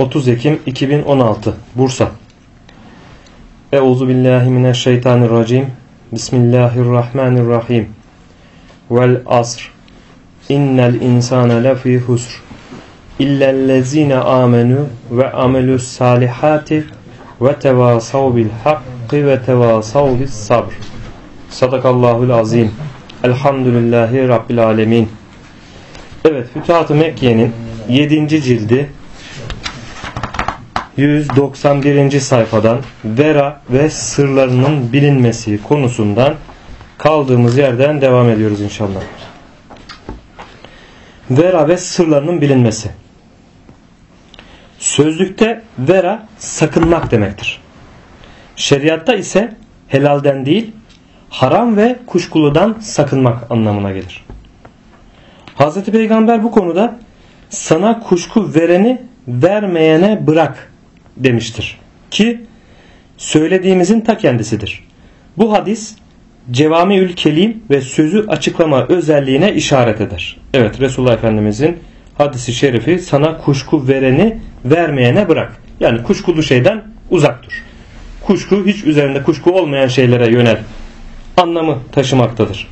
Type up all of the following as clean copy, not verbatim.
30 Ekim 2016 Bursa. Euzubillahimineşşeytanirracim. Bismillahirrahmanirrahim. Vel asr. İnnel insane lefî husr. İllellezîne âmenû ve amelus salihâti ve tevâsav bil hakkı ve tevâsav bis sabr. Sadakallahul azim. Elhamdülillahi Rabbil alemin. Evet, Fütuhat-ı Mekke'nin 7. cildi 191. sayfadan vera ve sırlarının bilinmesi konusundan kaldığımız yerden devam ediyoruz inşallah. Vera ve sırlarının bilinmesi. Sözlükte vera sakınmak demektir. Şeriatta ise helalden değil, haram ve kuşkuludan sakınmak anlamına gelir. Hazreti Peygamber bu konuda sana kuşku vereni vermeyene bırak demiştir. Ki söylediğimizin ta kendisidir. Bu hadis cevamiül kelim ve sözü açıklama özelliğine işaret eder. Evet, Resulullah Efendimizin hadisi şerifi sana kuşku vereni vermeyene bırak. Yani kuşkulu şeyden uzak dur. Kuşku, hiç üzerinde kuşku olmayan şeylere yönel anlamı taşımaktadır.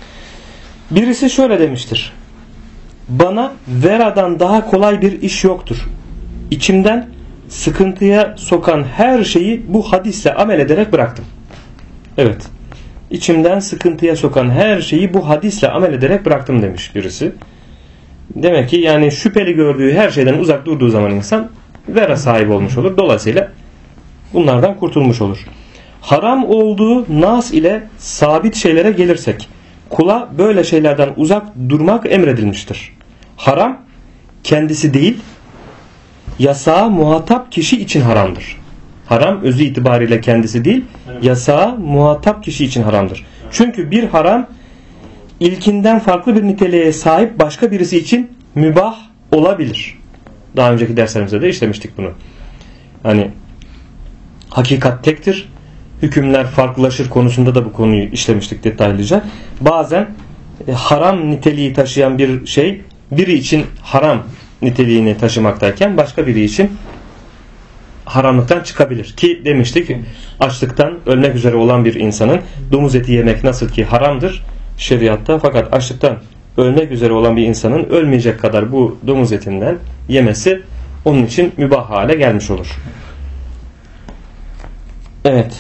Birisi şöyle demiştir: bana veradan daha kolay bir iş yoktur. İçimden sıkıntıya sokan her şeyi bu hadisle amel ederek bıraktım. Evet, içimden sıkıntıya sokan her şeyi bu hadisle amel ederek bıraktım demiş birisi. Demek ki yani şüpheli gördüğü her şeyden uzak durduğu zaman insan vera sahibi olmuş olur. Dolayısıyla bunlardan kurtulmuş olur. Haram olduğu nas ile sabit şeylere gelirsek, kula böyle şeylerden uzak durmak emredilmiştir. Haram kendisi değil, yasağa muhatap kişi için haramdır. Haram özü itibariyle kendisi değil, yasağa muhatap kişi için haramdır. Çünkü bir haram ilkinden farklı bir niteliğe sahip başka birisi için mübah olabilir. Daha önceki derslerimizde de işlemiştik bunu. Hani hakikat tektir, hükümler farklılaşır konusunda da bu konuyu işlemiştik detaylıca. Bazen haram niteliği taşıyan bir şey biri için haram niteliğini taşımaktayken başka biri için haramlıktan çıkabilir. Ki demiştik, açlıktan ölmek üzere olan bir insanın domuz eti yemek nasıl ki haramdır şeriatta, fakat açlıktan ölmek üzere olan bir insanın ölmeyecek kadar bu domuz etinden yemesi onun için mübah hale gelmiş olur. Evet.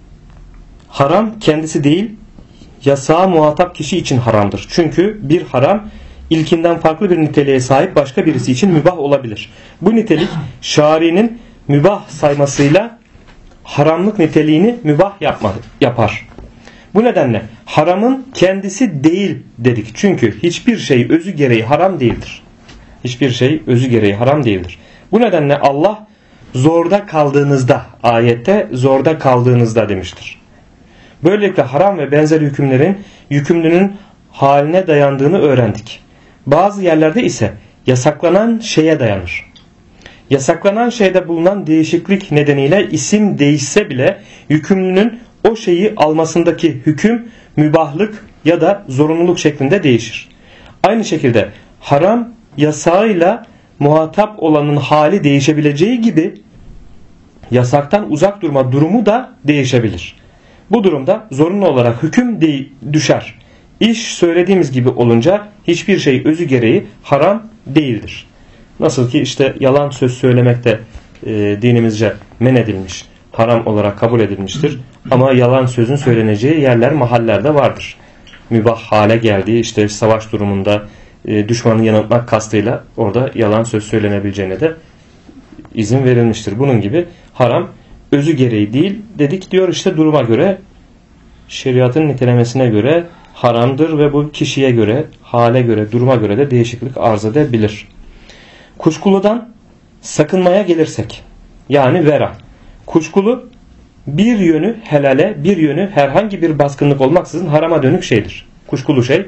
Haram kendisi değil, yasağa muhatap kişi için haramdır. Çünkü bir haram ilkinden farklı bir niteliğe sahip başka birisi için mübah olabilir. Bu nitelik şari'nin mübah saymasıyla haramlık niteliğini mübah yapar. Bu nedenle haramın kendisi değil dedik. Çünkü hiçbir şey özü gereği haram değildir. Hiçbir şey özü gereği haram değildir. Bu nedenle Allah zorda kaldığınızda, ayette zorda kaldığınızda demiştir. Böylelikle haram ve benzer hükümlerin yükümlünün haline dayandığını öğrendik. Bazı yerlerde ise yasaklanan şeye dayanır. Yasaklanan şeyde bulunan değişiklik nedeniyle isim değişse bile yükümlünün o şeyi almasındaki hüküm mübahlık ya da zorunluluk şeklinde değişir. Aynı şekilde haram yasağıyla muhatap olanın hali değişebileceği gibi yasaktan uzak durma durumu da değişebilir. Bu durumda zorunlu olarak hüküm düşer. İş söylediğimiz gibi olunca hiçbir şey özü gereği haram değildir. Nasıl ki işte yalan söz söylemek de dinimizce men edilmiş, haram olarak kabul edilmiştir. Ama yalan sözün söyleneceği yerler, mahallerde vardır. Mübah hale geldiği işte savaş durumunda düşmanı yanıltmak kastıyla orada yalan söz söylenebileceğine de izin verilmiştir. Bunun gibi haram özü gereği değil dedik, diyor işte duruma göre, şeriatın nitelemesine göre haramdır ve bu kişiye göre, hale göre, duruma göre de değişiklik arz edebilir. Kuşkuludan sakınmaya gelirsek, yani vera. Kuşkulu bir yönü helale, bir yönü herhangi bir baskınlık olmaksızın harama dönük şeydir. Kuşkulu şey,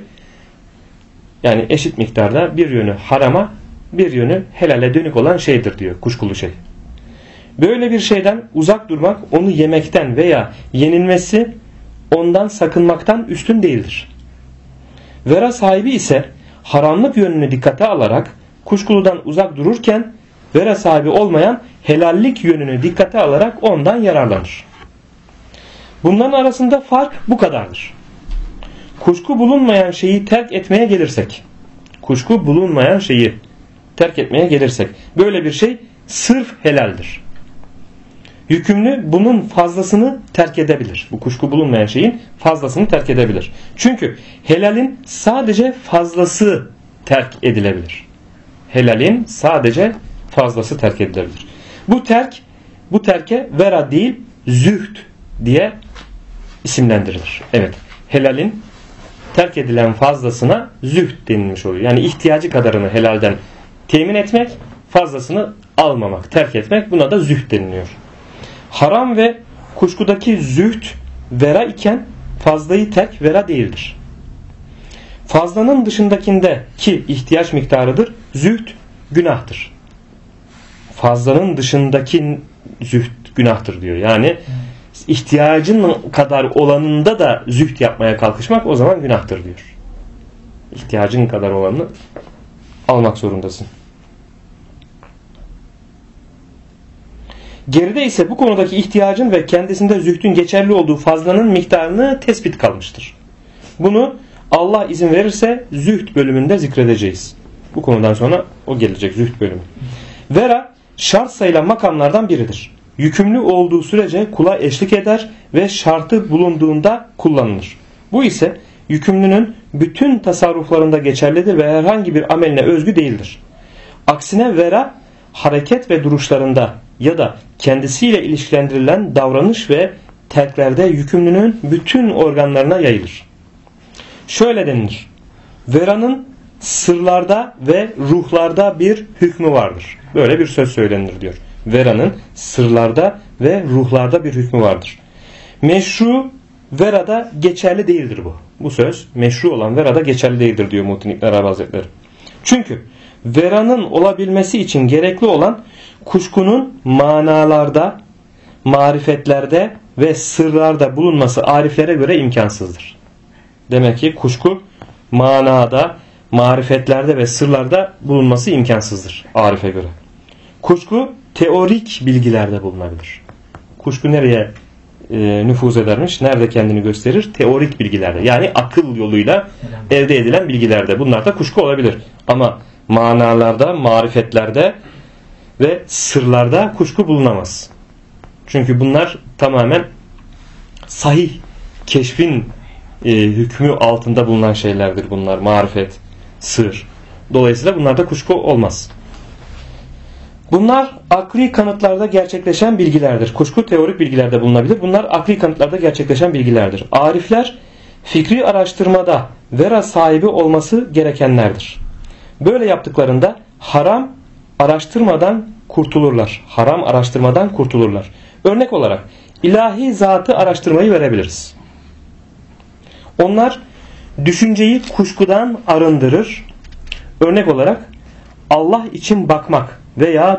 yani eşit miktarda bir yönü harama, bir yönü helale dönük olan şeydir diyor kuşkulu şey. Böyle bir şeyden uzak durmak, onu yemekten veya yenilmesi ondan sakınmaktan üstün değildir. Vera sahibi ise haramlık yönünü dikkate alarak kuşkuludan uzak dururken vera sahibi olmayan helallik yönünü dikkate alarak ondan yararlanır. Bunların arasında fark bu kadardır. Kuşku bulunmayan şeyi terk etmeye gelirsek, böyle bir şey sırf helaldir. Yükümlü bunun fazlasını terk edebilir. Bu kuşku bulunmayan şeyin fazlasını terk edebilir. Çünkü helalin sadece fazlası terk edilebilir. Bu terke vera değil zühd diye isimlendirilir. Evet, helalin terk edilen fazlasına zühd denilmiş oluyor. Yani ihtiyacı kadarını helalden temin etmek, fazlasını almamak, terk etmek, buna da zühd deniliyor. Haram ve kuşkudaki zühd vera iken fazlayı terk vera değildir. Fazlanın dışındakinde ki ihtiyaç miktarıdır, zühd günahtır. Fazlanın dışındaki zühd günahtır diyor. Yani ihtiyacın kadar olanında da zühd yapmaya kalkışmak o zaman günahtır diyor. İhtiyacın kadar olanını almak zorundasın. Geride ise bu konudaki ihtiyacın ve kendisinde zühdün geçerli olduğu fazlanın miktarını tespit kalmıştır. Bunu Allah izin verirse zühd bölümünde zikredeceğiz. Bu konudan sonra o gelecek, zühd bölümü. Vera şart sayılan makamlardan biridir. Yükümlü olduğu sürece kula eşlik eder ve şartı bulunduğunda kullanılır. Bu ise yükümlünün bütün tasarruflarında geçerlidir ve herhangi bir ameline özgü değildir. Aksine vera hareket ve duruşlarında ya da kendisiyle ilişkilendirilen davranış ve terklerde yükümlünün bütün organlarına yayılır. Şöyle denilir: veranın sırlarda ve ruhlarda bir hükmü vardır. Böyle bir söz söylenir diyor. Veranın sırlarda ve ruhlarda bir hükmü vardır. Meşru verada geçerli değildir bu. Bu söz meşru olan verada geçerli değildir diyor Muhittin İbn Arabi Hazretleri. Çünkü veranın olabilmesi için gerekli olan kuşkunun manalarda, marifetlerde ve sırlarda bulunması ariflere göre imkansızdır. Demek ki kuşku manada, marifetlerde ve sırlarda bulunması imkansızdır arife göre. Kuşku teorik bilgilerde bulunabilir. Kuşku nereye nüfuz edermiş? Nerede kendini gösterir? Teorik bilgilerde. Yani akıl yoluyla elde edilen bilgilerde. Bunlarda kuşku olabilir. Ama manalarda, marifetlerde ve sırlarda kuşku bulunamaz. Çünkü bunlar tamamen sahih keşfin hükmü altında bulunan şeylerdir bunlar. Marifet, sır. Dolayısıyla bunlarda kuşku olmaz. Bunlar akli kanıtlarda gerçekleşen bilgilerdir. Kuşku teorik bilgilerde bulunabilir. Bunlar akli kanıtlarda gerçekleşen bilgilerdir. Arifler fikri araştırmada vera sahibi olması gerekenlerdir. Böyle yaptıklarında haram araştırmadan kurtulurlar. Örnek olarak ilahi zatı araştırmayı verebiliriz. Onlar düşünceyi kuşkudan arındırır. Örnek olarak Allah için bakmak veya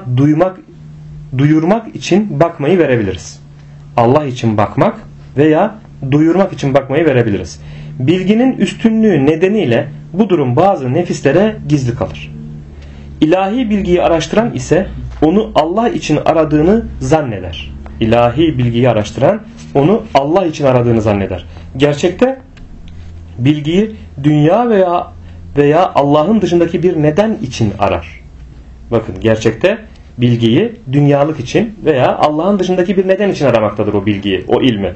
duyurmak için bakmayı verebiliriz. Allah için bakmak veya duyurmak için bakmayı verebiliriz. Bilginin üstünlüğü nedeniyle bu durum bazı nefislere gizli kalır. İlahi bilgiyi araştıran ise onu Allah için aradığını zanneder. İlahi bilgiyi araştıran onu Allah için aradığını zanneder. Gerçekte bilgiyi dünya veya Allah'ın dışındaki bir neden için arar. Bakın, gerçekte bilgiyi dünyalık için veya Allah'ın dışındaki bir neden için aramaktadır o bilgiyi, o ilmi.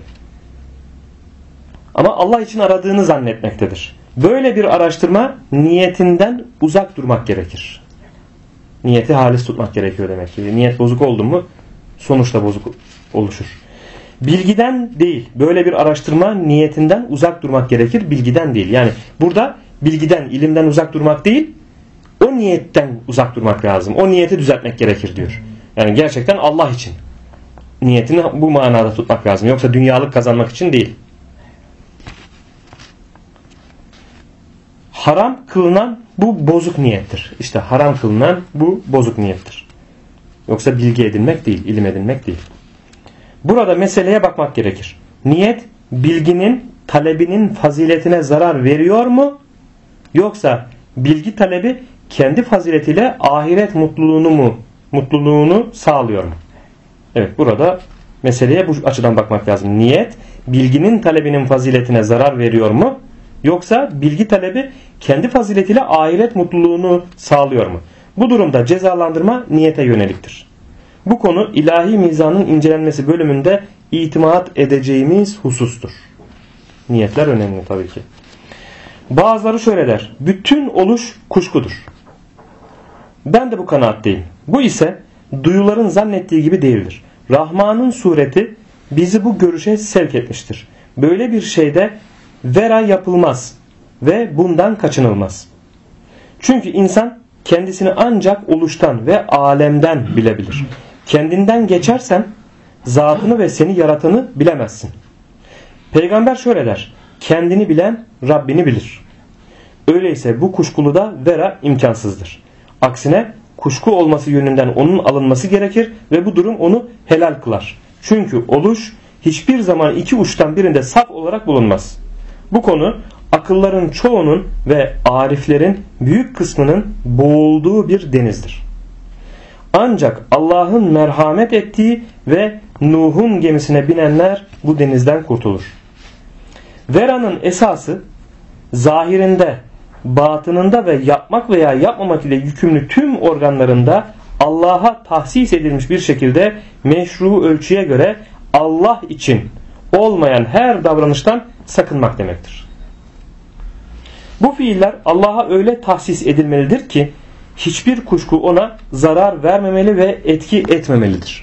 Ama Allah için aradığını zannetmektedir. Böyle bir araştırma niyetinden uzak durmak gerekir. Niyeti halis tutmak gerekiyor demek ki. Niyet bozuk oldu mu sonuçta bozuk oluşur. Bilgiden değil. Böyle bir araştırma niyetinden uzak durmak gerekir. Bilgiden değil. Yani burada bilgiden, ilimden uzak durmak değil, o niyetten uzak durmak lazım. O niyeti düzeltmek gerekir diyor. Yani gerçekten Allah için niyetini bu manada tutmak lazım. Yoksa dünyalık kazanmak için değil. Haram kılınan bu bozuk niyettir. İşte haram kılınan bu bozuk niyettir. Yoksa bilgi edinmek değil, ilim edinmek değil. Burada meseleye bakmak gerekir. Niyet bilginin, talebinin faziletine zarar veriyor mu? Yoksa bilgi talebi kendi faziletiyle ahiret mutluluğunu mu mutluluğunu sağlıyor mu? Evet, burada meseleye bu açıdan bakmak lazım. Niyet bilginin talebinin faziletine zarar veriyor mu? Yoksa bilgi talebi kendi faziletiyle ahiret mutluluğunu sağlıyor mu? Bu durumda cezalandırma niyete yöneliktir. Bu konu ilahi mizanın incelenmesi bölümünde itimat edeceğimiz husustur. Niyetler önemli tabii ki. Bazıları şöyle der: bütün oluş kuşkudur. Ben de bu kanaatteyim. Bu ise duyuların zannettiği gibi değildir. Rahman'ın sureti bizi bu görüşe sevk etmiştir. Böyle bir şeyde vera yapılmaz ve bundan kaçınılmaz. Çünkü insan kendisini ancak oluştan ve alemden bilebilir. Kendinden geçersen zatını ve seni yaratanı bilemezsin. Peygamber şöyle der: kendini bilen Rabbini bilir. Öyleyse bu kuşkuluda vera imkansızdır. Aksine kuşku olması yönünden onun alınması gerekir ve bu durum onu helal kılar. Çünkü oluş hiçbir zaman iki uçtan birinde saf olarak bulunmaz. Bu konu akılların çoğunun ve ariflerin büyük kısmının boğulduğu bir denizdir. Ancak Allah'ın merhamet ettiği ve Nuh'un gemisine binenler bu denizden kurtulur. Vera'nın esası zahirinde, batınında ve yapmak veya yapmamak ile yükümlü tüm organlarında Allah'a tahsis edilmiş bir şekilde meşru ölçüye göre Allah için olmayan her davranıştan sakınmak demektir. Bu fiiller Allah'a öyle tahsis edilmelidir ki hiçbir kuşku ona zarar vermemeli ve etki etmemelidir.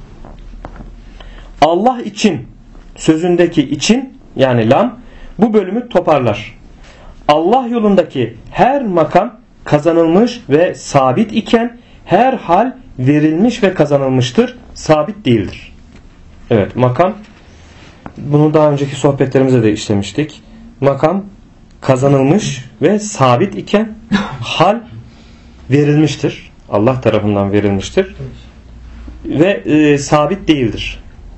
Allah için sözündeki için yani lam bu bölümü toparlar. Allah yolundaki her makam kazanılmış ve sabit iken her hal verilmiş ve kazanılmıştır, sabit değildir. Evet, makam, bunu daha önceki sohbetlerimizde de işlemiştik. Makam kazanılmış ve sabit iken hal verilmiştir. Allah tarafından verilmiştir ve sabit değildir.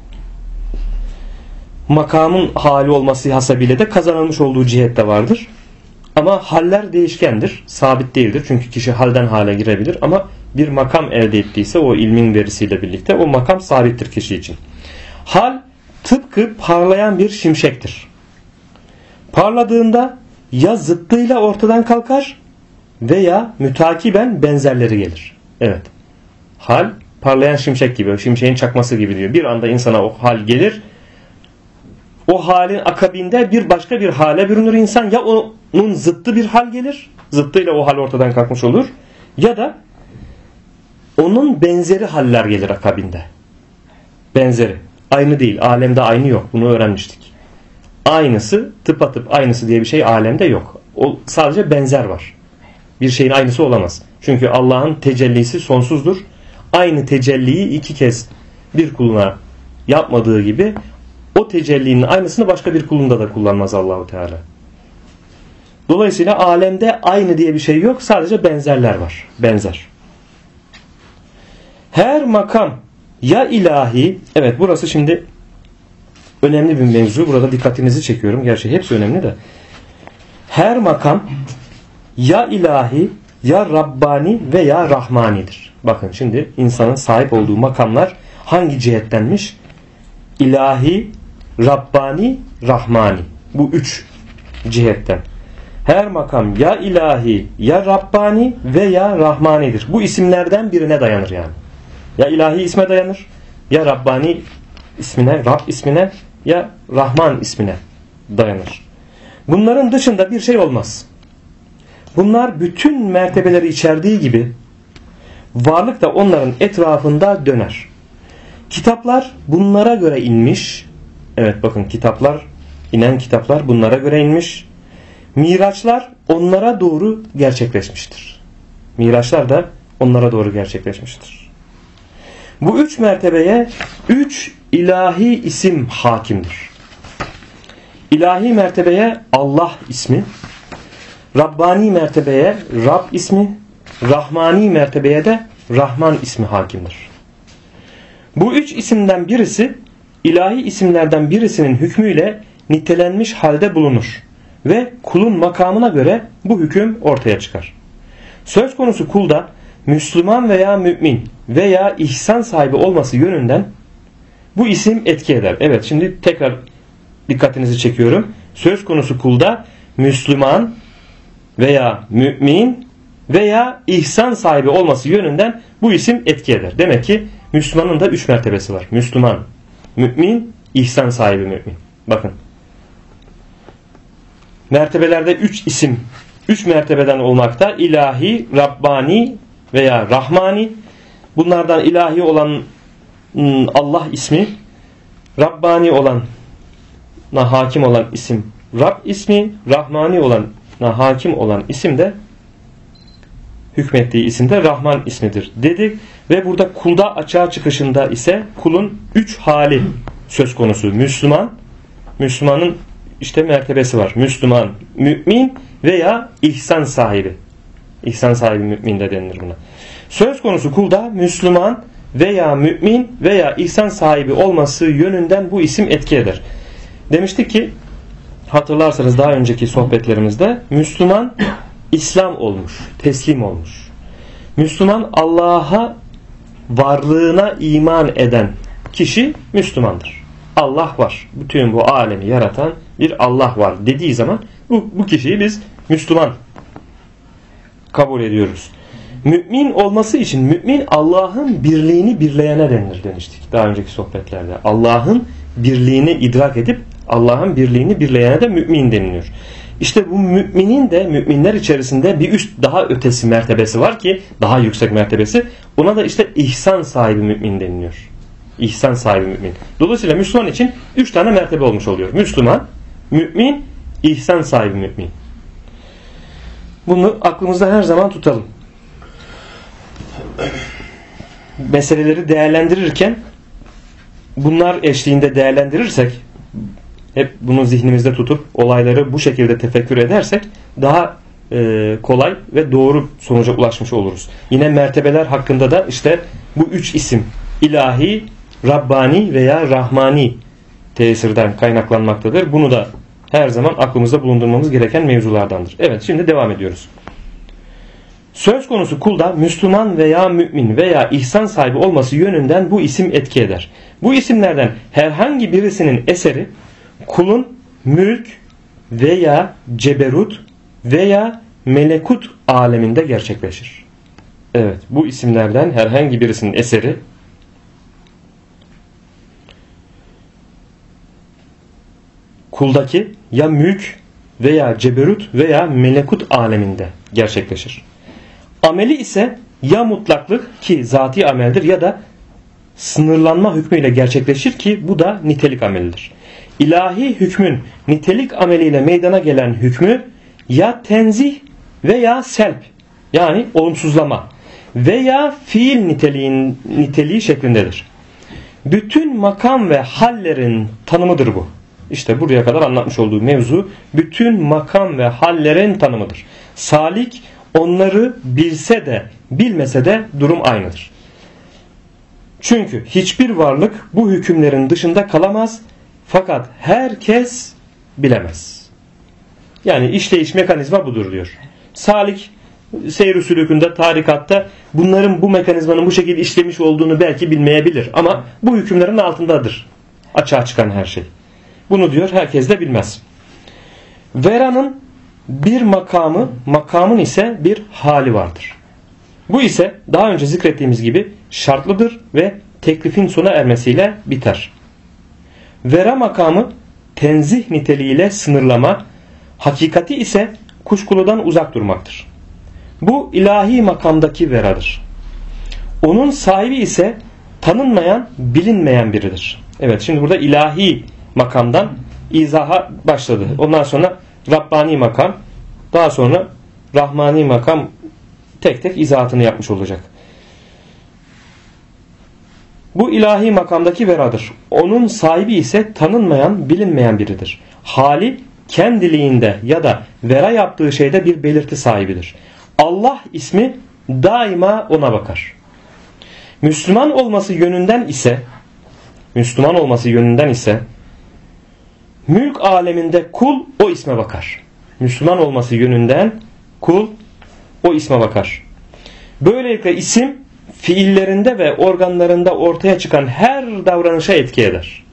Makamın hali olması hasebiyle de kazanılmış olduğu cihette vardır. Ama haller değişkendir, sabit değildir. Çünkü kişi halden hale girebilir ama bir makam elde ettiyse o ilmin verisiyle birlikte o makam sabittir kişi için. Hal tıpkı parlayan bir şimşektir. Parladığında ya zıttıyla ortadan kalkar veya mütakiben benzerleri gelir. Evet. Hal parlayan şimşek gibi, şimşeğin çakması gibi diyor. Bir anda insana o hal gelir. O halin akabinde bir başka bir hale bürünür insan. Ya onun zıttı bir hal gelir. Zıttıyla o hal ortadan kalkmış olur. Ya da onun benzeri haller gelir akabinde. Benzeri. Aynı değil. Alemde aynı yok. Bunu öğrenmiştik. Aynısı, tıpatıp aynısı diye bir şey alemde yok. O sadece benzer var. Bir şeyin aynısı olamaz. Çünkü Allah'ın tecellisi sonsuzdur. Aynı tecelliyi iki kez bir kuluna yapmadığı gibi o tecellinin aynısını başka bir kulunda da kullanmaz Allahu Teala. Dolayısıyla alemde aynı diye bir şey yok. Sadece benzerler var. Benzer. Her makam ya ilahi, evet burası şimdi önemli bir mevzu. Burada dikkatinizi çekiyorum. Gerçi hepsi önemli de. Her makam ya ilahi, ya Rabbani veya Rahmani'dir. Bakın şimdi insanın sahip olduğu makamlar hangi cihettenmiş? İlahi, Rabbani, Rahmani. Bu üç cihetten. Her makam ya ilahi, ya Rabbani veya Rahmani'dir. Bu isimlerden birine dayanır yani. Ya ilahi isme dayanır, ya Rabbani ismine, Rab ismine, ya Rahman ismine dayanır. Bunların dışında bir şey olmaz. Bunlar bütün mertebeleri içerdiği gibi varlık da onların etrafında döner. Kitaplar bunlara göre inmiş. Evet bakın kitaplar, inen kitaplar bunlara göre inmiş. Miraçlar onlara doğru gerçekleşmiştir. Miraçlar da onlara doğru gerçekleşmiştir. Bu üç mertebeye üç ilahi isim hakimdir. İlahi mertebeye Allah ismi, Rabbani mertebeye Rab ismi, Rahmani mertebeye de Rahman ismi hakimdir. Bu üç isimden birisi ilahi isimlerden birisinin hükmüyle nitelenmiş halde bulunur ve kulun makamına göre bu hüküm ortaya çıkar. Söz konusu kulda Müslüman veya mümin veya ihsan sahibi olması yönünden bu isim etki eder. Evet, şimdi tekrar dikkatinizi çekiyorum. Söz konusu kulda Müslüman veya mümin veya ihsan sahibi olması yönünden bu isim etki eder. Demek ki Müslümanın da 3 mertebesi var. Müslüman, mümin, ihsan sahibi mümin. Bakın. Mertebelerde 3 isim, 3 mertebeden olmakta. İlahi, Rabbani veya Rahmani. Bunlardan ilahi olan Allah ismi, Rabbani olana hakim olan isim Rab ismi, Rahmani olana hakim olan isim de hükmettiği isim de Rahman ismidir dedik. Ve burada kulda açığa çıkışında ise kulun 3 hali söz konusu. Müslüman, Müslümanın işte mertebesi var. Müslüman, mümin veya ihsan sahibi. İhsan sahibi mümin de denilir buna. Söz konusu kulda Müslüman veya mümin veya ihsan sahibi olması yönünden bu isim etki eder. Demiştik ki, hatırlarsanız daha önceki sohbetlerimizde, Müslüman İslam olmuş, teslim olmuş. Müslüman, Allah'a varlığına iman eden kişi Müslümandır. Allah var. Bütün bu alemi yaratan bir Allah var dediği zaman bu kişiyi biz Müslüman kabul ediyoruz. Mümin olması için mümin Allah'ın birliğini birleyene denilir demiştik daha önceki sohbetlerde. Allah'ın birliğini idrak edip Allah'ın birliğini birleyene de mümin deniliyor. İşte bu müminin de müminler içerisinde bir üst daha ötesi mertebesi var ki daha yüksek mertebesi. Ona da işte ihsan sahibi mümin deniliyor. İhsan sahibi mümin. Dolayısıyla Müslüman için 3 tane mertebe olmuş oluyor. Müslüman, mümin, ihsan sahibi mümin. Bunu aklımızda her zaman tutalım. Meseleleri değerlendirirken bunlar eşliğinde değerlendirirsek, hep bunu zihnimizde tutup olayları bu şekilde tefekkür edersek daha kolay ve doğru sonuca ulaşmış oluruz. Yine mertebeler hakkında da işte bu 3 isim ilahi, Rabbani veya Rahmani tesirden kaynaklanmaktadır. Bunu da her zaman aklımızda bulundurmamız gereken mevzulardandır. Evet, şimdi devam ediyoruz. Söz konusu kulda Müslüman veya mümin veya ihsan sahibi olması yönünden bu isim etki eder. Bu isimlerden herhangi birisinin eseri kulun mülk veya ceberut veya melekut aleminde gerçekleşir. Evet, bu isimlerden herhangi birisinin eseri kuldaki ya mülk veya ceberut veya melekut aleminde gerçekleşir. Ameli ise ya mutlaklık ki zati ameldir ya da sınırlanma hükmüyle gerçekleşir ki bu da nitelik amelidir. İlahi hükmün nitelik ameliyle meydana gelen hükmü ya tenzih veya selp yani olumsuzlama veya fiil niteliği şeklindedir. Bütün makam ve hallerin tanımıdır bu. İşte buraya kadar anlatmış olduğu mevzu bütün makam ve hallerin tanımıdır. Salik onları bilse de bilmese de durum aynıdır. Çünkü hiçbir varlık bu hükümlerin dışında kalamaz fakat herkes bilemez. Yani işleyiş mekanizma budur diyor. Salik seyr-i sülükünde, tarikatta bunların bu mekanizmanın bu şekilde işlemiş olduğunu belki bilmeyebilir ama bu hükümlerin altındadır açığa çıkan her şey. Bunu diyor herkes de bilmez. Veranın bir makamı, makamın ise bir hali vardır. Bu ise daha önce zikrettiğimiz gibi şartlıdır ve teklifin sona ermesiyle biter. Vera makamı tenzih niteliğiyle sınırlama, hakikati ise kuşkuludan uzak durmaktır. Bu ilahi makamdaki veradır. Onun sahibi ise tanınmayan, bilinmeyen biridir. Evet, şimdi burada ilahi makamdan izaha başladı. Ondan sonra Rabbani makam, daha sonra Rahmani makam tek tek izahatını yapmış olacak. Bu ilahi makamdaki veradır. Onun sahibi ise tanınmayan, bilinmeyen biridir. Hali kendiliğinde ya da vera yaptığı şeyde bir belirti sahibidir. Allah ismi daima ona bakar. Müslüman olması yönünden ise mülk aleminde kul o isme bakar. Müslüman olması yönünden kul o isme bakar. Böylelikle isim fiillerinde ve organlarında ortaya çıkan her davranışa etki eder.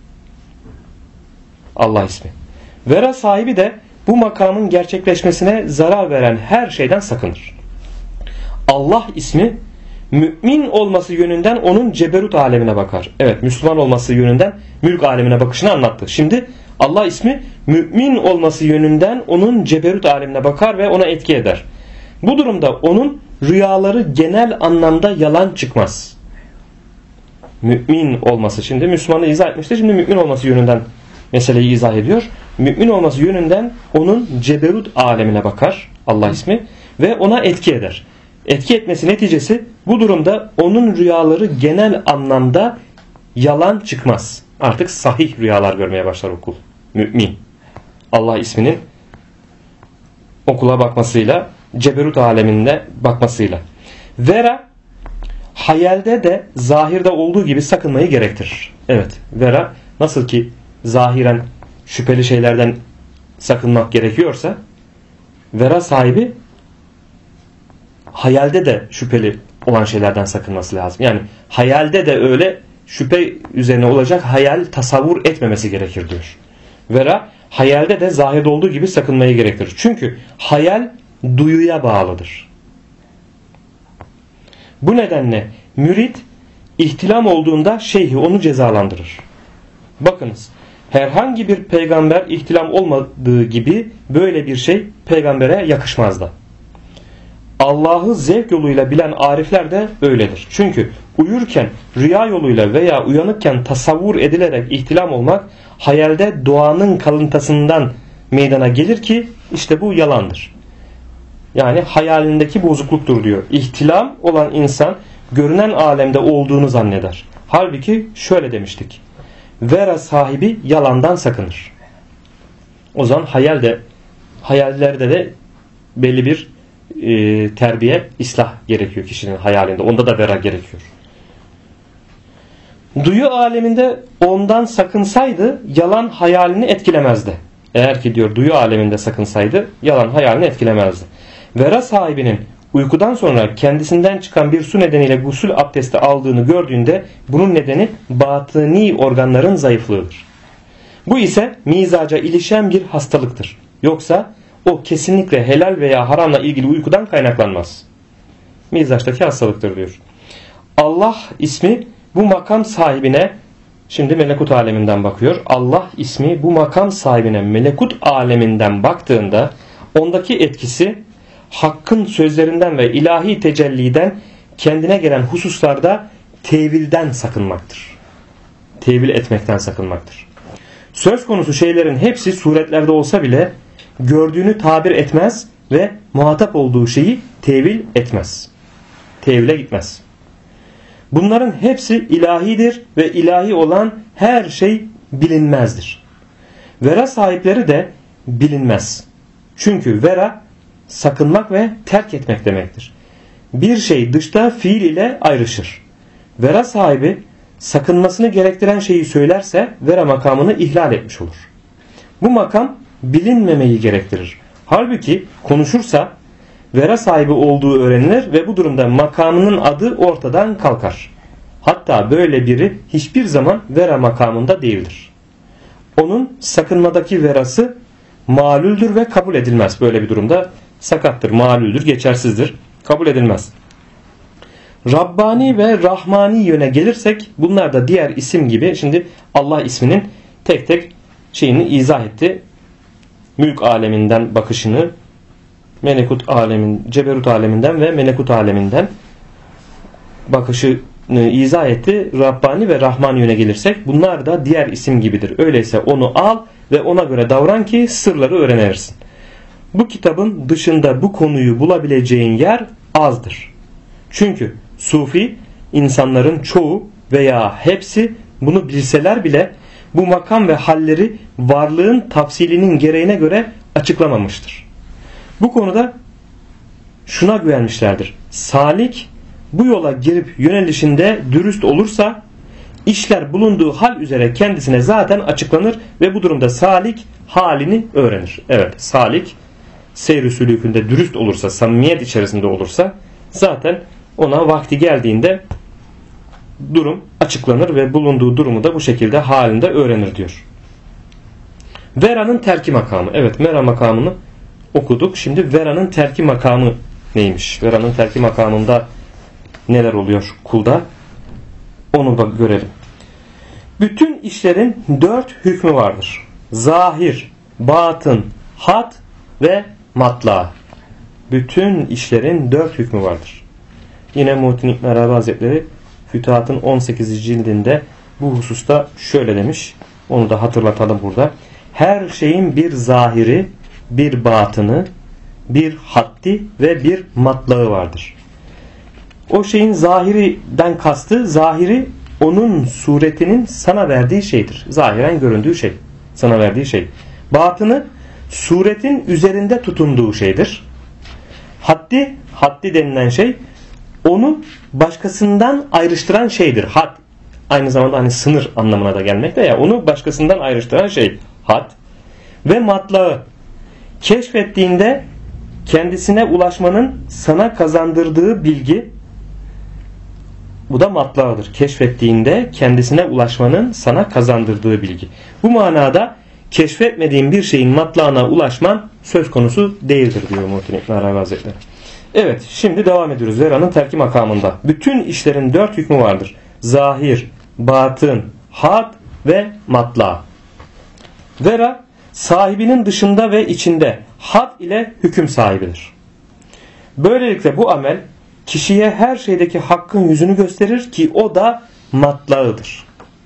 Allah ismi. Vera sahibi de bu makamın gerçekleşmesine zarar veren her şeyden sakınır. Allah ismi mümin olması yönünden onun ceberut alemine bakar. Evet, Müslüman olması yönünden mülk alemine bakışını anlattı. Şimdi Allah ismi mümin olması yönünden onun ceberut alemine bakar ve ona etki eder. Bu durumda onun rüyaları genel anlamda yalan çıkmaz. Mümin olması, şimdi Müslümanı izah etmişti. Şimdi mümin olması yönünden meseleyi izah ediyor. Mümin olması yönünden onun ceberut alemine bakar Allah ismi ve ona etki eder. Etki etmesi neticesi bu durumda onun rüyaları genel anlamda yalan çıkmaz. Artık sahih rüyalar görmeye başlar okul. Mümin. Allah isminin okula bakmasıyla, ceberut aleminde bakmasıyla. Vera hayalde de zahirde olduğu gibi sakınmayı gerektirir. Evet, vera nasıl ki zahiren şüpheli şeylerden sakınmak gerekiyorsa, vera sahibi hayalde de şüpheli olan şeylerden sakınması lazım. Yani hayalde de öyle şüphe üzerine olacak hayal tasavvur etmemesi gerekir diyor. Vera hayalde de zahirde olduğu gibi sakınmayı gerektirir. Çünkü hayal duyuya bağlıdır. Bu nedenle mürit ihtilam olduğunda şeyhi onu cezalandırır. Bakınız, herhangi bir peygamber ihtilam olmadığı gibi böyle bir şey peygambere yakışmaz da. Allah'ı zevk yoluyla bilen arifler de öyledir. Çünkü uyurken rüya yoluyla veya uyanıkken tasavvur edilerek ihtilam olmak hayalde doğanın kalıntısından meydana gelir ki işte bu yalandır. Yani hayalindeki bozukluktur diyor. İhtilam olan insan görünen alemde olduğunu zanneder. Halbuki şöyle demiştik. Vera sahibi yalandan sakınır. O zaman hayallerde de belli bir terbiye, islah gerekiyor kişinin hayalinde. Onda da vera gerekiyor. Duyu aleminde ondan sakınsaydı yalan hayalini etkilemezdi. Eğer ki diyor duyu aleminde sakınsaydı yalan hayalini etkilemezdi. Vera sahibinin uykudan sonra kendisinden çıkan bir su nedeniyle gusül abdesti aldığını gördüğünde bunun nedeni batıni organların zayıflığıdır. Bu ise mizaca ilişen bir hastalıktır. Yoksa o kesinlikle helal veya haramla ilgili uykudan kaynaklanmaz. Mizaçtaki hastalıktır diyor. Allah ismi bu makam sahibine, şimdi melekut aleminden bakıyor. Allah ismi bu makam sahibine melekut aleminden baktığında ondaki etkisi Hakk'ın sözlerinden ve ilahi tecelliden kendine gelen hususlarda tevilden sakınmaktır. Tevil etmekten sakınmaktır. Söz konusu şeylerin hepsi suretlerde olsa bile gördüğünü tabir etmez ve muhatap olduğu şeyi tevil etmez. Tevile gitmez. Bunların hepsi ilahidir ve ilahi olan her şey bilinmezdir. Vera sahipleri de bilinmez. Çünkü vera sakınmak ve terk etmek demektir. Bir şey dışta fiil ile ayrışır. Vera sahibi sakınmasını gerektiren şeyi söylerse vera makamını ihlal etmiş olur. Bu makam bilinmemeyi gerektirir. Halbuki konuşursa vera sahibi olduğu öğrenilir ve bu durumda makamının adı ortadan kalkar. Hatta böyle biri hiçbir zaman vera makamında değildir. Onun sakınmadaki verası malüldür ve kabul edilmez. Böyle bir durumda sakattır, malüldür, geçersizdir, kabul edilmez. Rabbani ve Rahmani yöne gelirsek bunlar da diğer isim gibi. Şimdi Allah isminin tek tek şeyini izah etti. Mülk aleminden bakışını, melekut alemin, ceberut aleminden ve melekut aleminden bakışını izah etti. Rabbani ve Rahmani yöne gelirsek bunlar da diğer isim gibidir. Öyleyse onu al ve ona göre davran ki sırları öğrenirsin. Bu kitabın dışında bu konuyu bulabileceğin yer azdır. Çünkü sufi insanların çoğu veya hepsi bunu bilseler bile bu makam ve halleri varlığın tafsilinin gereğine göre açıklamamıştır. Bu konuda şuna güvenmişlerdir. Salik bu yola girip yönelişinde dürüst olursa işler bulunduğu hal üzere kendisine zaten açıklanır ve bu durumda salik halini öğrenir. Evet, salik seyr-i sülükünde dürüst olursa, samimiyet içerisinde olursa zaten ona vakti geldiğinde durum açıklanır ve bulunduğu durumu da bu şekilde halinde öğrenir diyor. Vera'nın terki makamı. Evet, Vera makamını okuduk. Şimdi Vera'nın terki makamı neymiş? Vera'nın terki makamında neler oluyor kulda? Onu da görelim. Bütün işlerin 4 hükmü vardır. Zahir, batın, had ve matla. Bütün işlerin 4 hükmü vardır. Yine Muhittin İbn Arabi Hazretleri Fütuhat'ın 18. cildinde bu hususta şöyle demiş. Onu da hatırlatalım burada. Her şeyin bir zahiri, bir batını, bir haddi ve bir matlağı vardır. O şeyin zahiriden kastı, zahiri onun suretinin sana verdiği şeydir. Zahiren göründüğü şey, sana verdiği şey. Batını suretin üzerinde tutunduğu şeydir. Haddi denilen şey onu başkasından ayrıştıran şeydir. Had aynı zamanda hani sınır anlamına da gelmekte ya, onu başkasından ayrıştıran şey had. Ve matlağı keşfettiğinde kendisine ulaşmanın sana kazandırdığı bilgi, bu da matlağıdır. Keşfettiğinde kendisine ulaşmanın sana kazandırdığı bilgi. Bu manada keşfetmediğin bir şeyin matlağına ulaşman söz konusu değildir diyor Muhittin İbn Arabi Hazretleri. Evet, şimdi devam ediyoruz Vera'nın terki makamında. Bütün işlerin 4 hükmü vardır. Zahir, batın, had ve matla. Vera sahibinin dışında ve içinde had ile hüküm sahibidir. Böylelikle bu amel kişiye her şeydeki hakkın yüzünü gösterir ki o da matlağıdır.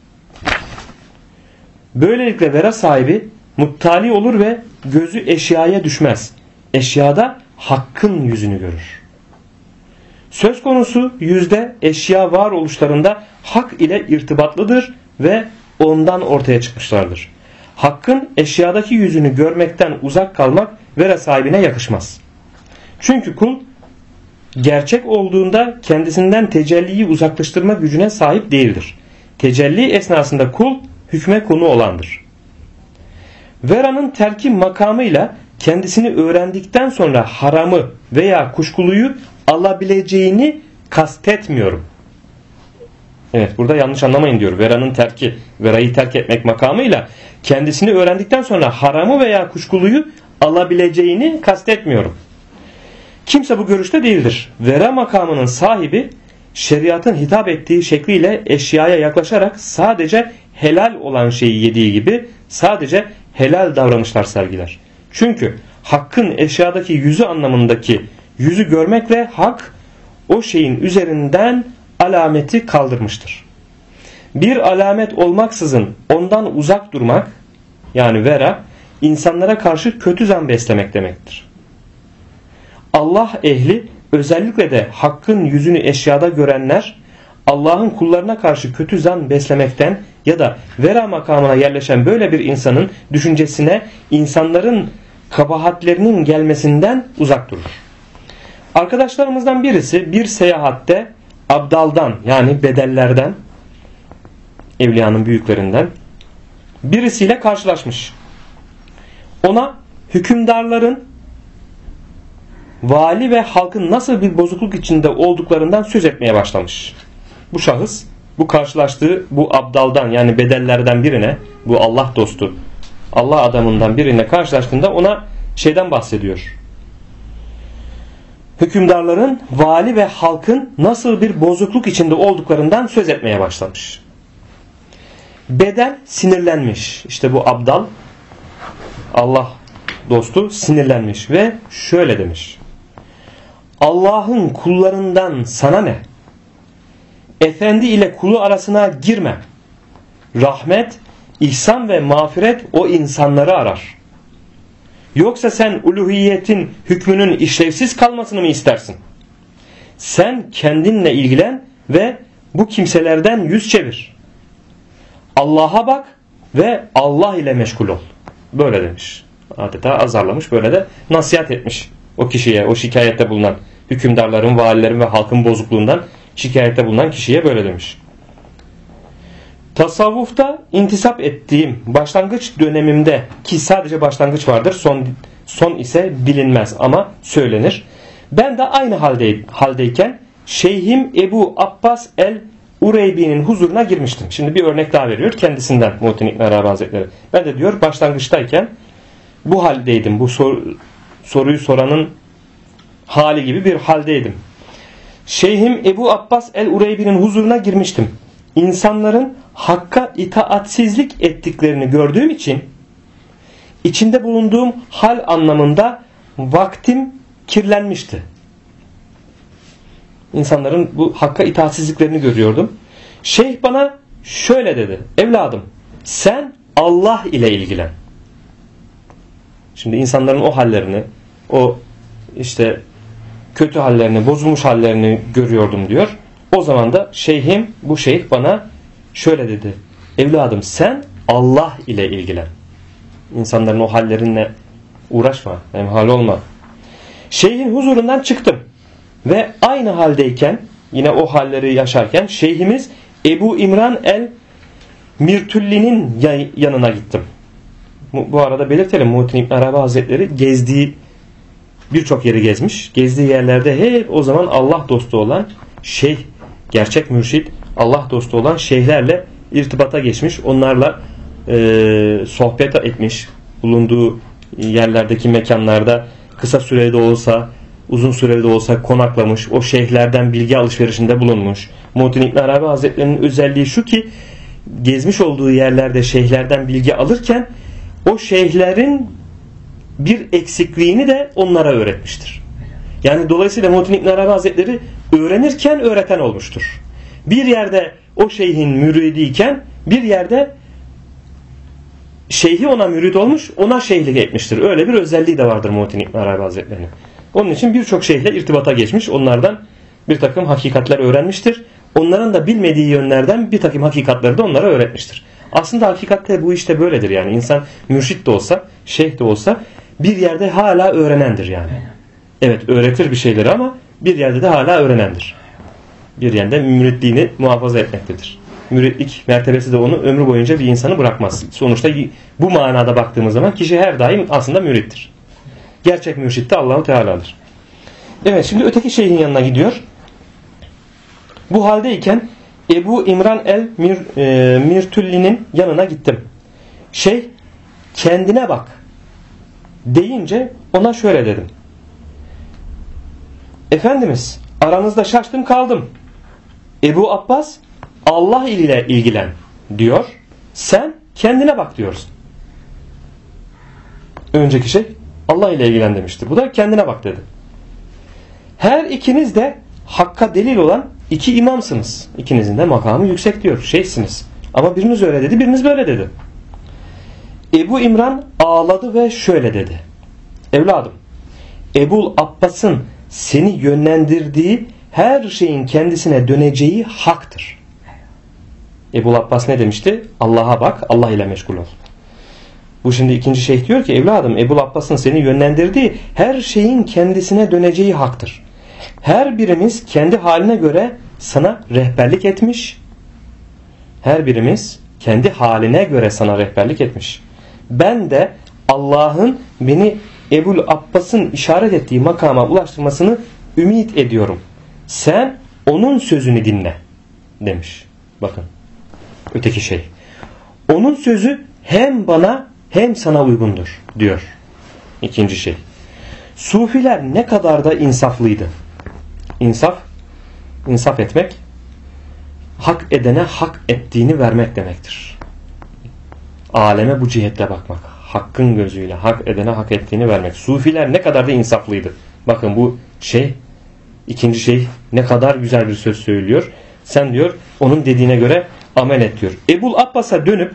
Böylelikle vera sahibi muttali olur ve gözü eşyaya düşmez. Eşyada hakkın yüzünü görür. Söz konusu yüzde eşya varoluşlarında hak ile irtibatlıdır ve ondan ortaya çıkmışlardır. Hakkın eşyadaki yüzünü görmekten uzak kalmak vera sahibine yakışmaz. Çünkü kul gerçek olduğunda kendisinden tecelliyi uzaklaştırma gücüne sahip değildir. Tecelli esnasında kul hükme konu olandır. Vera'nın terki makamıyla kendisini öğrendikten sonra haramı veya kuşkuluyu alabileceğini kastetmiyorum. Evet, burada yanlış anlamayın diyor. Vera'nın terki, verayı terk etmek makamıyla kendisini öğrendikten sonra haramı veya kuşkuluyu alabileceğini kastetmiyorum. Kimse bu görüşte değildir. Vera makamının sahibi şeriatın hitap ettiği şekliyle eşyaya yaklaşarak sadece helal olan şeyi yediği gibi sadece helal davranışlar sergiler. Çünkü hakkın eşyadaki yüzü anlamındaki yüzü görmekle hak o şeyin üzerinden alameti kaldırmıştır. Bir alamet olmaksızın ondan uzak durmak, yani vera, insanlara karşı kötü zan beslemek demektir. Allah ehli, özellikle de hakkın yüzünü eşyada görenler, Allah'ın kullarına karşı kötü zan beslemekten ya da vera makamına yerleşen böyle bir insanın düşüncesine insanların kabahatlerinin gelmesinden uzak durur. Arkadaşlarımızdan birisi bir seyahatte abdaldan, yani bedellerden, evliyanın büyüklerinden birisiyle karşılaşmış. Ona hükümdarların, vali ve halkın nasıl bir bozukluk içinde olduklarından söz etmeye başlamış. Bu şahıs bu karşılaştığı bu abdaldan, yani bedellerden birine, bu Allah dostu, Allah adamından birine karşılaştığında ona şeyden bahsediyor. Hükümdarların, vali ve halkın nasıl bir bozukluk içinde olduklarından söz etmeye başlamış. Bedel sinirlenmiş. İşte bu abdal, Allah dostu sinirlenmiş ve şöyle demiş: Allah'ın kullarından sana ne? Efendi ile kulu arasına girme. Rahmet, ihsan ve mağfiret o insanları arar. Yoksa sen uluhiyetin hükmünün işlevsiz kalmasını mı istersin? Sen kendinle ilgilen ve bu kimselerden yüz çevir. Allah'a bak ve Allah ile meşgul ol. Böyle demiş. Adeta azarlamış, böyle de nasihat etmiş o kişiye, o şikayette bulunan hükümdarların, valilerin ve halkın bozukluğundan şikayette bulunan kişiye böyle demiş. Tasavvufta intisap ettiğim başlangıç dönemimde, ki sadece başlangıç vardır, son ise bilinmez ama söylenir. Ben de aynı haldeyken Şeyhim Ebu Abbas el-Ureybi'nin huzuruna girmiştim. Şimdi bir örnek daha veriyor kendisinden Muhittin İbn Arabi Hazretleri. Ben de diyor başlangıçtayken bu haldeydim. Bu soruyu soranın hali gibi bir haldeydim. Şeyhim Ebu Abbas el-Ureybi'nin huzuruna girmiştim. İnsanların Hakk'a itaatsizlik ettiklerini gördüğüm için içinde bulunduğum hal anlamında vaktim kirlenmişti. İnsanların bu Hakk'a itaatsizliklerini görüyordum. Şeyh bana şöyle dedi. Evladım sen Allah ile ilgilen. Şimdi insanların o hallerini, o işte kötü hallerini, bozulmuş hallerini görüyordum diyor. O zaman da bu şeyh bana şöyle dedi. Evladım sen Allah ile ilgilen. İnsanların o hallerinle uğraşma, hemhal olma. Şeyhin huzurundan çıktım. Ve aynı haldeyken, yine o halleri yaşarken şeyhimiz Ebu İmran el-Mirtülli'nin yanına gittim. Bu arada belirtelim, Muhittin İbn Arabi Hazretleri birçok yeri gezmiş. Gezdiği yerlerde hep o zaman Allah dostu olan şeyh, gerçek mürşid, Allah dostu olan şeyhlerle irtibata geçmiş. Onlarla sohbet etmiş. Bulunduğu yerlerdeki mekanlarda kısa süreli de olsa, uzun süreli de olsa konaklamış. O şeyhlerden bilgi alışverişinde bulunmuş. Muhittin İbn Arabi Hazretleri'nin özelliği şu ki gezmiş olduğu yerlerde şeyhlerden bilgi alırken o şeyhlerin bir eksikliğini de onlara öğretmiştir. Yani dolayısıyla Muhittin İbn Arabi Hazretleri öğrenirken öğreten olmuştur. Bir yerde o şeyhin müridiyken bir yerde şeyhi ona mürid olmuş, ona şeyhlik etmiştir. Öyle bir özelliği de vardır Muhittin İbn Arabi Hazretleri'nin. Onun için birçok şeyhle irtibata geçmiş. Onlardan bir takım hakikatler öğrenmiştir. Onların da bilmediği yönlerden bir takım hakikatleri de onlara öğretmiştir. Aslında hakikatte bu işte böyledir yani. İnsan mürşit de olsa, şeyh de olsa bir yerde hala öğrenendir yani. Evet öğretir bir şeyleri ama bir yerde de hala öğrenendir. Bir yerde müritliğini muhafaza etmektedir. Müritlik mertebesi de onu ömrü boyunca bir insanı bırakmaz. Sonuçta bu manada baktığımız zaman kişi her daim aslında mürittir. Gerçek mürşit de Allah-u Teala'dır. Evet şimdi öteki şeyhin yanına gidiyor. Bu haldeyken Ebu İmran el-Mirtülli'nin yanına gittim. Kendine bak deyince ona şöyle dedim. Efendimiz aranızda şaştım kaldım. Ebu Abbas Allah ile ilgilen diyor. Sen kendine bak diyorsun. Önceki şey Allah ile ilgilen demişti. Bu da kendine bak dedi. Her ikiniz de Hakk'a delil olan iki imamsınız. İkinizin de makamı yüksek diyor. Şeysiniz. Ama biriniz öyle dedi, biriniz böyle dedi. Ebu İmran ağladı ve şöyle dedi. Evladım, Ebu Abbas'ın seni yönlendirdiği her şeyin kendisine döneceği haktır. Ebu Abbas ne demişti? Allah'a bak, Allah ile meşgul ol. Bu şimdi ikinci şeyh diyor ki evladım Ebu Abbas'ın seni yönlendirdiği her şeyin kendisine döneceği haktır. Her birimiz kendi haline göre sana rehberlik etmiş. Her birimiz kendi haline göre sana rehberlik etmiş. Ben de Allah'ın beni Ebu Abbas'ın işaret ettiği makama ulaştırmasını ümit ediyorum. Sen onun sözünü dinle demiş. Bakın öteki şey. Onun sözü hem bana hem sana uygundur diyor. İkinci şey. Sufiler ne kadar da insaflıydı. İnsaf etmek, hak edene hak ettiğini vermek demektir. Aleme bu cihetle bakmak. Hakkın gözüyle hak edene hak ettiğini vermek. Sufiler ne kadar da insaflıydı. Bakın bu ikinci şey ne kadar güzel bir söz söylüyor. Sen diyor onun dediğine göre amel et diyor. Ebu Abbas'a dönüp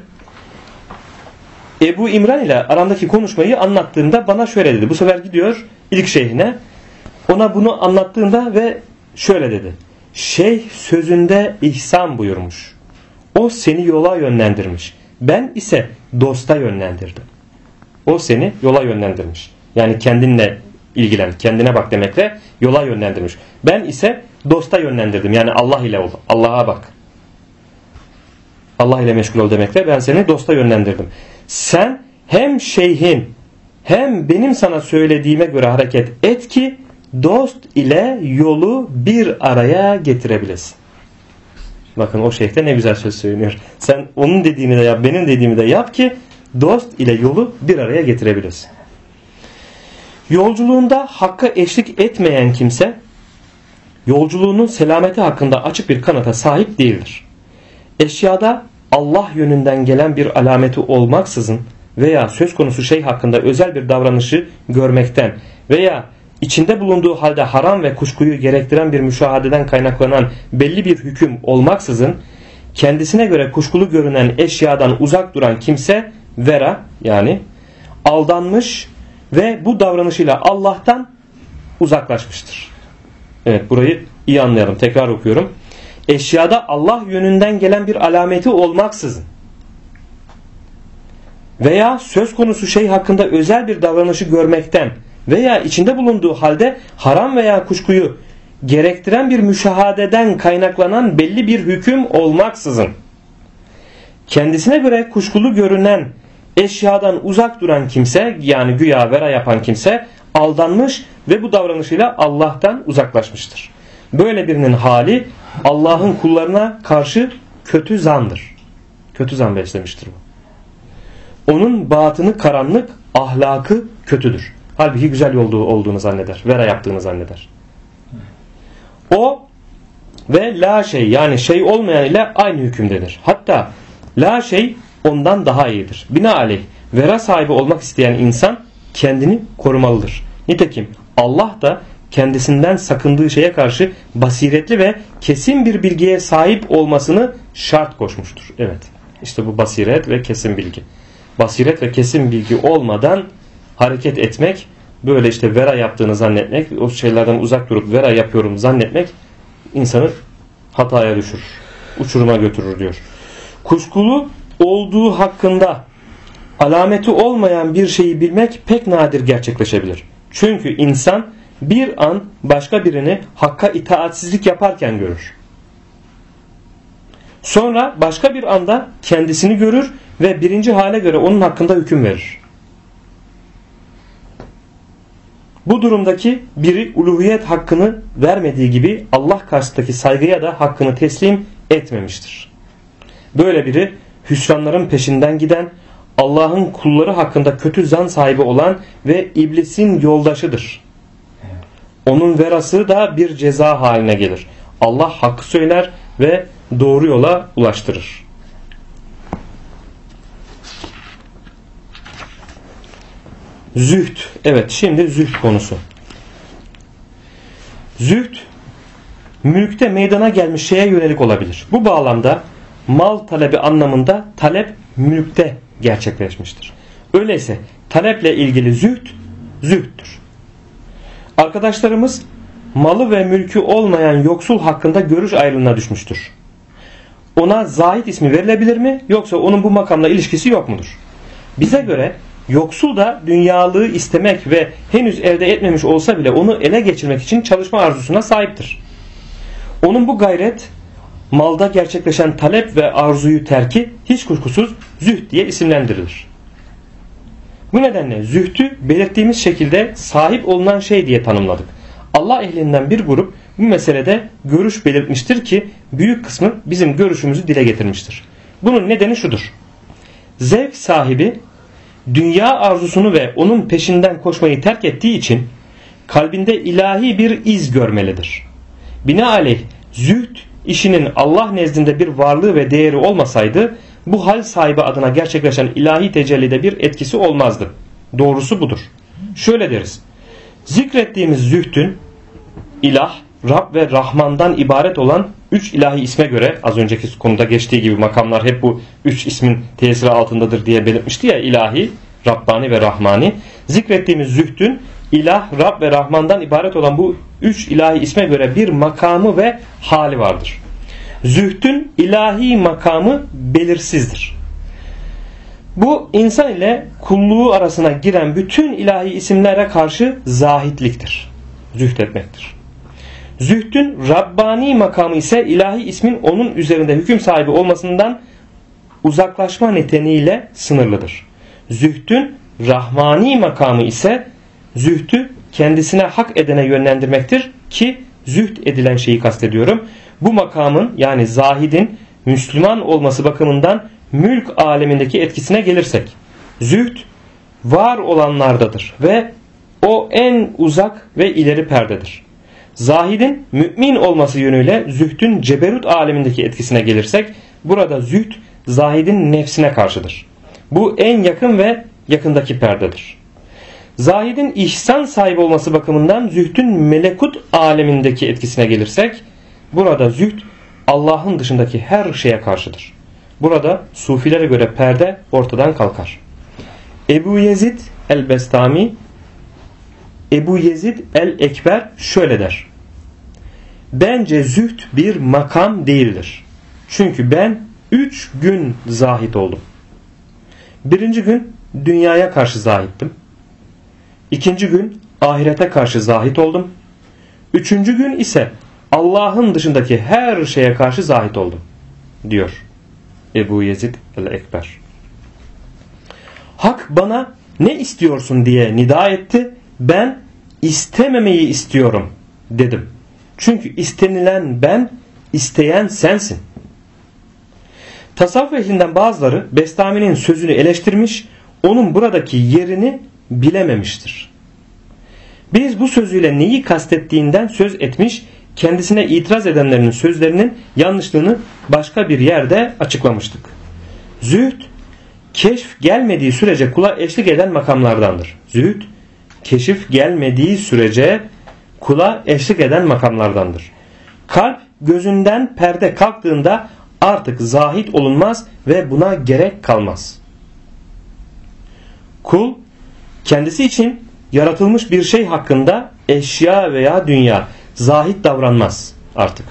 Ebu İmran ile arandaki konuşmayı anlattığında bana şöyle dedi. Bu sefer gidiyor ilk şeyhine. Ona bunu anlattığında ve şöyle dedi. Şeyh sözünde ihsan buyurmuş. O seni yola yönlendirmiş. Ben ise dosta yönlendirdim. O seni yola yönlendirmiş. Yani kendinle ilgilen, kendine bak demekle yola yönlendirmiş. Ben ise dosta yönlendirdim. Yani Allah ile ol. Allah'a bak. Allah ile meşgul ol demekle ben seni dosta yönlendirdim. Sen hem şeyhin hem benim sana söylediğime göre hareket et ki dost ile yolu bir araya getirebilesin. Bakın o şeyh de ne güzel söz söylüyor. Sen onun dediğini de yap, benim dediğimi de yap ki dost ile yolu bir araya getirebilesin. Yolculuğunda hakka eşlik etmeyen kimse yolculuğunun selameti hakkında açık bir kanıta sahip değildir. Eşyada Allah yönünden gelen bir alameti olmaksızın veya söz konusu şey hakkında özel bir davranışı görmekten veya içinde bulunduğu halde haram ve kuşkuyu gerektiren bir müşahadeden kaynaklanan belli bir hüküm olmaksızın kendisine göre kuşkulu görünen eşyadan uzak duran kimse vera yani aldanmış ve bu davranışıyla Allah'tan uzaklaşmıştır. Evet, burayı iyi anlayalım. Tekrar okuyorum. Eşyada Allah yönünden gelen bir alameti olmaksızın veya söz konusu şey hakkında özel bir davranışı görmekten veya içinde bulunduğu halde haram veya kuşkuyu gerektiren bir müşahadeden kaynaklanan belli bir hüküm olmaksızın kendisine göre kuşkulu görünen eşyadan uzak duran kimse yani güya vera yapan kimse aldanmış ve bu davranışıyla Allah'tan uzaklaşmıştır. Böyle birinin hali Allah'ın kullarına karşı kötü zandır. Kötü zan beslemiştir bu. Onun batını karanlık, ahlakı kötüdür. Halbuki güzel yolda olduğunu zanneder. Vera yaptığını zanneder. O ve la şey yani şey olmayan ile aynı hükümdedir. Hatta la şey ondan daha iyidir. Binaenaleyh vera sahibi olmak isteyen insan kendini korumalıdır. Nitekim Allah da kendisinden sakındığı şeye karşı basiretli ve kesin bir bilgiye sahip olmasını şart koşmuştur. Evet, işte bu basiret ve kesin bilgi. Basiret ve kesin bilgi olmadan hareket etmek, böyle işte vera yaptığını zannetmek, o şeylerden uzak durup vera yapıyorum zannetmek insanı hataya düşürür, uçuruma götürür diyor. Kuşkulu olduğu hakkında alameti olmayan bir şeyi bilmek pek nadir gerçekleşebilir. Çünkü insan bir an başka birini hakka itaatsizlik yaparken görür. Sonra başka bir anda kendisini görür ve birinci hale göre onun hakkında hüküm verir. Bu durumdaki biri uluhiyet hakkını vermediği gibi Allah karşısındaki saygıya da hakkını teslim etmemiştir. Böyle biri hüsranların peşinden giden, Allah'ın kulları hakkında kötü zan sahibi olan ve iblisin yoldaşıdır. Onun verası da bir ceza haline gelir. Allah hakkı söyler ve doğru yola ulaştırır. Zühd. Evet, şimdi zühd konusu. Zühd, mülkte meydana gelmiş şeye yönelik olabilir. Bu bağlamda mal talebi anlamında talep mülkte gerçekleşmiştir. Öyleyse taleple ilgili zühd, zühddür. Arkadaşlarımız malı ve mülkü olmayan yoksul hakkında görüş ayrılığına düşmüştür. Ona zahid ismi verilebilir mi, yoksa onun bu makamla ilişkisi yok mudur? Bize göre yoksul da dünyalığı istemek ve henüz elde etmemiş olsa bile onu ele geçirmek için çalışma arzusuna sahiptir. Onun bu gayret, malda gerçekleşen talep ve arzuyu terki hiç kuşkusuz zühd diye isimlendirilir. Bu nedenle zühdü belirttiğimiz şekilde sahip olunan şey diye tanımladık. Allah ehlinden bir grup bu meselede görüş belirtmiştir ki büyük kısmı bizim görüşümüzü dile getirmiştir. Bunun nedeni şudur. Zevk sahibi dünya arzusunu ve onun peşinden koşmayı terk ettiği için kalbinde ilahi bir iz görmelidir. Binaenaleyh zühd işinin Allah nezdinde bir varlığı ve değeri olmasaydı bu hal sahibi adına gerçekleşen ilahi tecellide bir etkisi olmazdı. Doğrusu budur. Şöyle deriz. Zikrettiğimiz zühdün ilah, Rab ve Rahman'dan ibaret olan 3 ilahi isme göre, az önceki konuda geçtiği gibi makamlar hep bu 3 ismin tesiri altındadır diye belirtmişti ya, ilahi, Rabbani ve Rahmani. Zikrettiğimiz zühdün ilah, Rab ve Rahman'dan ibaret olan bu 3 ilahi isme göre bir makamı ve hali vardır. Zühdün ilahi makamı belirsizdir. Bu insan ile kulluğu arasına giren bütün ilahi isimlere karşı zahitliktir. Zühd etmektir. Zühdün Rabbani makamı ise ilahi ismin onun üzerinde hüküm sahibi olmasından uzaklaşma nedeniyle sınırlıdır. Zühdün Rahmani makamı ise zühdü kendisine hak edene yönlendirmektir ki zühd edilen şeyi kastediyorum. Bu makamın yani zahidin Müslüman olması bakımından mülk alemindeki etkisine gelirsek, zühd var olanlardadır ve o en uzak ve ileri perdedir. Zahidin mümin olması yönüyle zühdün ceberut alemindeki etkisine gelirsek, burada zühd zahidin nefsine karşıdır. Bu en yakın ve yakındaki perdedir. Zahidin ihsan sahibi olması bakımından zühdün melekut alemindeki etkisine gelirsek, burada zühd Allah'ın dışındaki her şeye karşıdır. Burada sufilere göre perde ortadan kalkar. Ebu Yezid el-Bestami, Ebu Yezid el-Ekber şöyle der: bence zühd bir makam değildir. Çünkü ben 3 gün zahid oldum. Birinci gün dünyaya karşı zahittim. İkinci gün ahirete karşı zahid oldum. Üçüncü gün ise Allah'ın dışındaki her şeye karşı zahid oldum, diyor Ebu Yezid el-Ekber. Hak bana ne istiyorsun diye nida etti. Ben istememeyi istiyorum dedim. Çünkü istenilen ben, isteyen sensin. Tasavvuf ehlinden bazıları Bestami'nin sözünü eleştirmiş, onun buradaki yerini bilememiştir. Biz bu sözüyle neyi kastettiğinden söz etmiş, kendisine itiraz edenlerin sözlerinin yanlışlığını başka bir yerde açıklamıştık. Zühd, keşf gelmediği sürece kula eşlik eden makamlardandır. Zühd, keşif gelmediği sürece kula eşlik eden makamlardandır. Kalp gözünden perde kalktığında artık zahid olunmaz ve buna gerek kalmaz. Kul kendisi için yaratılmış bir şey hakkında, eşya veya dünya, zahid davranmaz artık.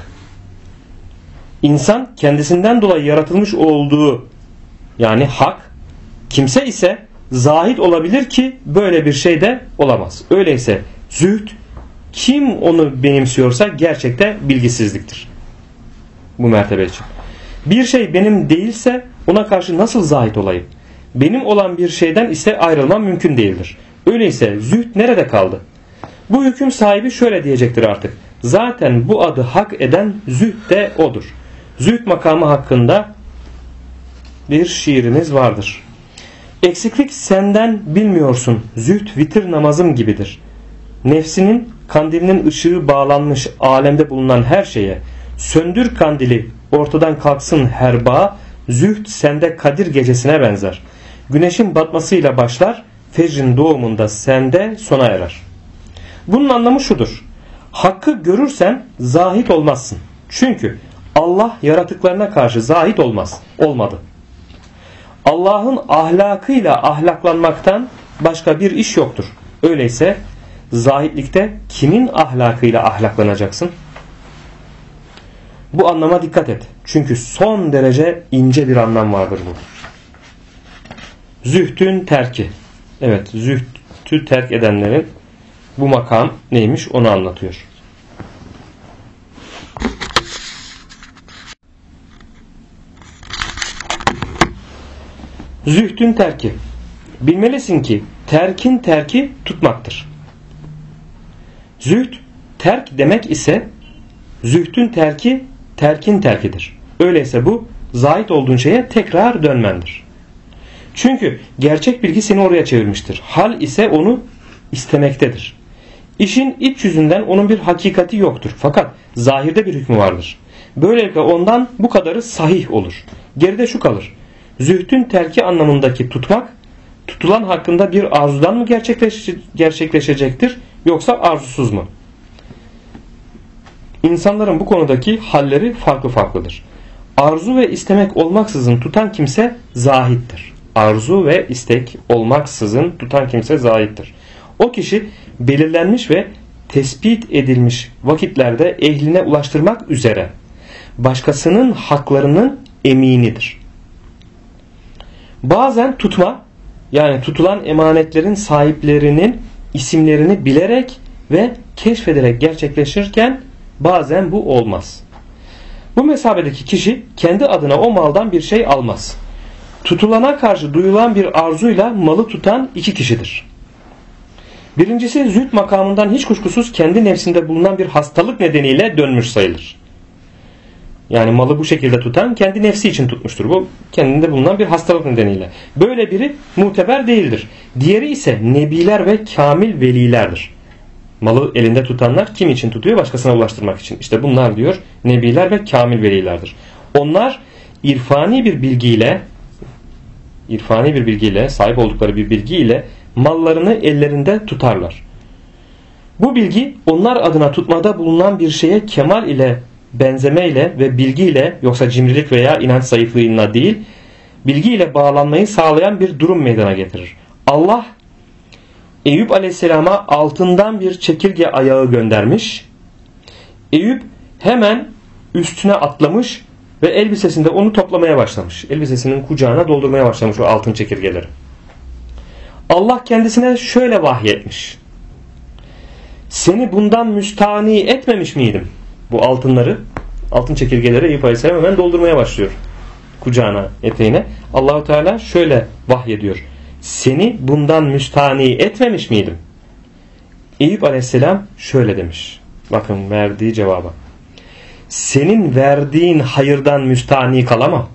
İnsan kendisinden dolayı yaratılmış olduğu yani hak, kimse ise zahid olabilir ki böyle bir şey de olamaz. Öyleyse zühd, kim onu benimsiyorsa gerçekte bilgisizliktir bu mertebe için. Bir şey benim değilse ona karşı nasıl zahid olayım? Benim olan bir şeyden ise ayrılmam mümkün değildir. Öyleyse zühd nerede kaldı? Bu hüküm sahibi şöyle diyecektir artık: zaten bu adı hak eden zühd de odur. Zühd makamı hakkında bir şiirimiz vardır. Eksiklik senden bilmiyorsun, zühd vitir namazım gibidir. Nefsinin kandilinin ışığı bağlanmış alemde bulunan her şeye, söndür kandili ortadan kalksın her bağ, zühd sende Kadir gecesine benzer. Güneşin batmasıyla başlar, fecrin doğumunda sende sona erer. Bunun anlamı şudur: hakkı görürsen zahid olmazsın. Çünkü Allah yaratıklarına karşı zahid olmadı. Allah'ın ahlakıyla ahlaklanmaktan başka bir iş yoktur. Öyleyse zahidlikte kimin ahlakıyla ahlaklanacaksın? Bu anlama dikkat et. Çünkü son derece ince bir anlam vardır bu. Zühdün terki. Evet, zühdü terk edenlerin bu makam neymiş onu anlatıyor. Zühdün terki. Bilmelisin ki terkin terki tutmaktır. Zühd terk demek ise zühdün terki terkin terkidir. Öyleyse bu zahid olduğun şeye tekrar dönmendir. Çünkü gerçek bilgi seni oraya çevirmiştir. Hal ise onu istemektedir. İşin iç yüzünden onun bir hakikati yoktur. Fakat zahirde bir hükmü vardır. Böylelikle ondan bu kadarı sahih olur. Geride şu kalır: zühdün terki anlamındaki tutmak, tutulan hakkında bir arzudan mı gerçekleşecektir yoksa arzusuz mu? İnsanların bu konudaki halleri farklı farklıdır. Arzu ve istemek olmaksızın tutan kimse zahittir. Arzu ve istek olmaksızın tutan kimse zahittir. O kişi belirlenmiş ve tespit edilmiş vakitlerde ehline ulaştırmak üzere başkasının haklarının eminidir. Bazen tutma, yani tutulan emanetlerin sahiplerinin isimlerini bilerek ve keşfederek gerçekleşirken bazen bu olmaz. Bu mesabedeki kişi kendi adına o maldan bir şey almaz. Tutulana karşı duyulan bir arzuyla malı tutan iki kişidir. Birincisi, zühd makamından hiç kuşkusuz kendi nefsinde bulunan bir hastalık nedeniyle dönmüş sayılır. Yani malı bu şekilde tutan kendi nefsi için tutmuştur. Bu kendinde bulunan bir hastalık nedeniyle. Böyle biri muteber değildir. Diğeri ise nebiler ve kamil velilerdir. Malı elinde tutanlar kim için tutuyor? Başkasına ulaştırmak için. İşte bunlar diyor nebiler ve kamil velilerdir. Onlar irfani bir bilgiyle, sahip oldukları bir bilgiyle mallarını ellerinde tutarlar. Bu bilgi onlar adına tutmada bulunan bir şeye kemal ile, benzemeyle ve bilgiyle, yoksa cimrilik veya inanç zayıflığıyla değil, bilgiyle bağlanmayı sağlayan bir durum meydana getirir. Allah Eyüp Aleyhisselam'a altından bir çekirge ayağı göndermiş. Eyüp hemen üstüne atlamış ve elbisesinde onu toplamaya başlamış. Elbisesinin kucağına doldurmaya başlamış o altın çekirgeleri. Allah kendisine şöyle vahyetmiş: seni bundan müstahni etmemiş miydim? Bu altınları, altın çekirgeleri Eyüp Aleyhisselam hemen doldurmaya başlıyor kucağına, eteğine. Allahu Teala şöyle vahyediyor: seni bundan müstahni etmemiş miydim? Eyüp Aleyhisselam şöyle demiş. Bakın verdiği cevaba: senin verdiğin hayırdan müstahni kalamam.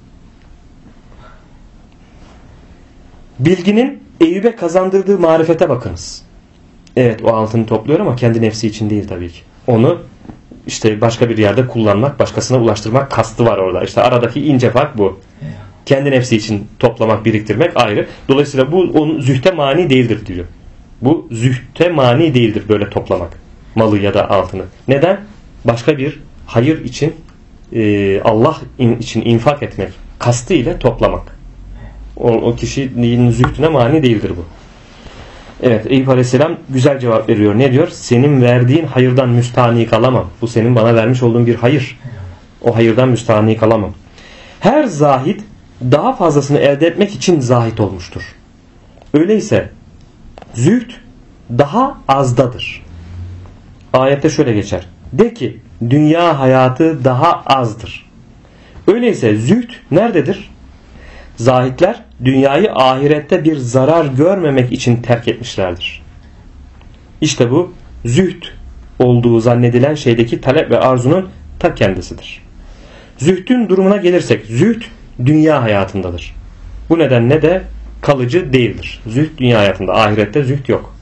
Bilginin Eyüp'e kazandırdığı marifete bakınız. Evet, o altını topluyor ama kendi nefsi için değil tabii ki. Onu işte başka bir yerde kullanmak, başkasına ulaştırmak kastı var orada. İşte aradaki ince fark bu. Kendi nefsi için toplamak, biriktirmek ayrı. Dolayısıyla bu onun zühte mani değildir diyor. Bu zühte mani değildir böyle toplamak. Malı ya da altını. Neden? Başka bir hayır için, Allah için infak etmek kastı ile toplamak. O kişinin zühdüne mani değildir bu. Evet, Eyüp Aleyhisselam güzel cevap veriyor. Ne diyor? Senin verdiğin hayırdan müstahni kalamam. Bu senin bana vermiş olduğun bir hayır. O hayırdan müstahni kalamam. Her zahid daha fazlasını elde etmek için zahid olmuştur. Öyleyse zühd daha azdadır. Ayette şöyle geçer: de ki dünya hayatı daha azdır. Öyleyse zühd nerededir? Zahitler dünyayı ahirette bir zarar görmemek için terk etmişlerdir. İşte bu zühd olduğu zannedilen şeydeki talep ve arzunun ta kendisidir. Zühdün durumuna gelirsek, zühd dünya hayatındadır. Bu nedenle de kalıcı değildir. Zühd dünya hayatında, ahirette zühd yok.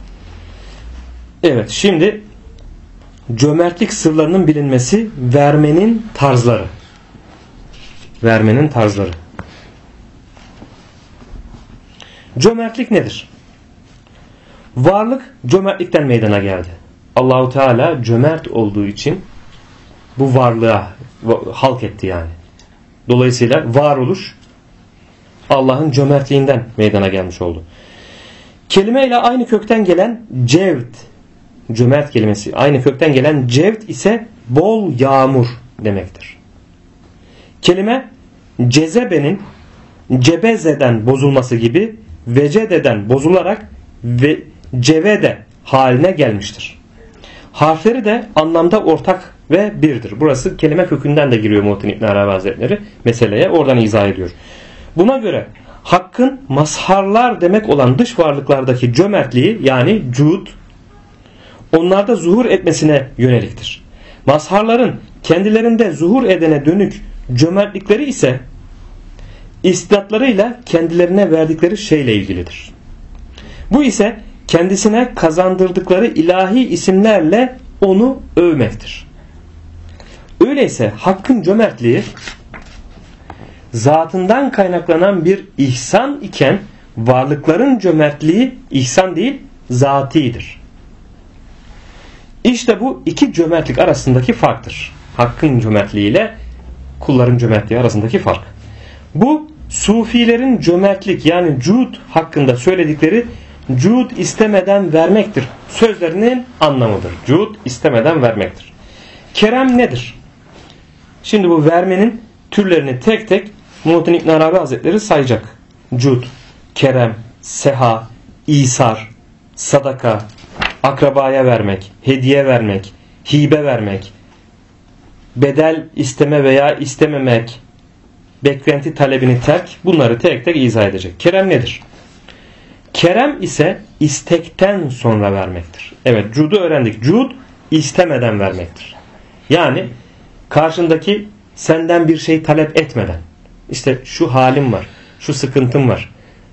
Evet, şimdi cömertlik sırlarının bilinmesi, vermenin tarzları. Vermenin tarzları. Cömertlik nedir? Varlık cömertlikten meydana geldi. Allahu Teala cömert olduğu için bu varlığa halk etti yani. Dolayısıyla varoluş Allah'ın cömertliğinden meydana gelmiş oldu. Kelimeyle aynı kökten gelen cevd, cömert kelimesi aynı kökten gelen cevd ise bol yağmur demektir. Kelime cezebenin cebezeden bozulması gibi vecededen bozularak ve cevede haline gelmiştir. Harfleri de anlamda ortak ve birdir. Burası kelime kökünden de giriyor Muhittin İbn Arabi Hazretleri meseleye. Oradan izah ediyor. Buna göre hakkın mazharlar demek olan dış varlıklardaki cömertliği, yani cud, onlarda zuhur etmesine yöneliktir. Mazharların kendilerinde zuhur edene dönük cömertlikleri ise istidatlarıyla kendilerine verdikleri şeyle ilgilidir. Bu ise kendisine kazandırdıkları ilahi isimlerle onu övmektir. Öyleyse hakkın cömertliği zatından kaynaklanan bir ihsan iken varlıkların cömertliği ihsan değil zatidir. İşte bu iki cömertlik arasındaki farktır. Hakkın cömertliği ile kulların cömertliği arasındaki fark. Bu sufilerin cömertlik yani cud hakkında söyledikleri cud istemeden vermektir sözlerinin anlamıdır. Cud istemeden vermektir. Kerem nedir? Şimdi bu vermenin türlerini tek tek Muhittin İbn Arabi Hazretleri sayacak. Cud, kerem, seha, isar, sadaka, akrabaya vermek, hediye vermek, hibe vermek, bedel isteme veya istememek, beklenti talebini terk, bunları tek tek izah edecek. Kerem nedir? Kerem ise istekten sonra vermektir. Evet, cud'u öğrendik. Cud istemeden vermektir. Yani karşındaki senden bir şey talep etmeden, işte şu halim var, şu sıkıntım var,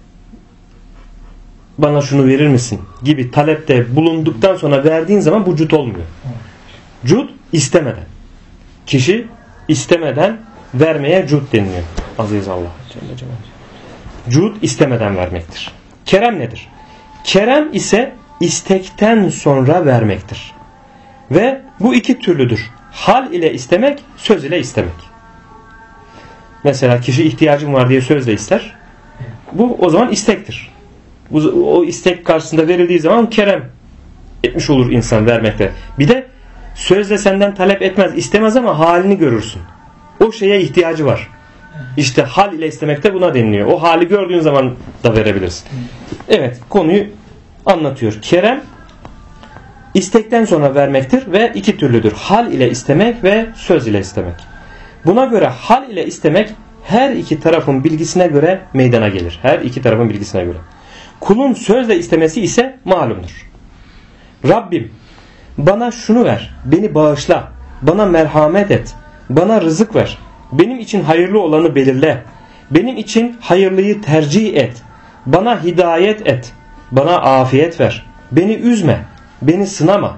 bana şunu verir misin gibi talepte bulunduktan sonra verdiğin zaman bu cud olmuyor. Cud istemeden. Kişi istemeden vermeye cud deniliyor. Aziz Allah. Cud istemeden vermektir. Kerem nedir? Kerem ise istekten sonra vermektir. Ve bu iki türlüdür. Hal ile istemek, söz ile istemek. Mesela kişi ihtiyacım var diye sözle ister. Bu o zaman istektir. O istek karşısında verildiği zaman kerem etmiş olur insan vermekle. Bir de sözle senden talep etmez, istemez ama halini görürsün. O şeye ihtiyacı var. İşte hal ile istemekte buna deniliyor. O hali gördüğün zaman da verebilirsin. Evet, konuyu anlatıyor. Kerem istekten sonra vermektir ve iki türlüdür. Hal ile istemek ve söz ile istemek. Buna göre hal ile istemek her iki tarafın bilgisine göre meydana gelir. Her iki tarafın bilgisine göre. Kulun sözle istemesi ise malumdur. Rabbim bana şunu ver, beni bağışla, bana merhamet et, bana rızık ver, benim için hayırlı olanı belirle, benim için hayırlıyı tercih et, bana hidayet et, bana afiyet ver, beni üzme, beni sınama.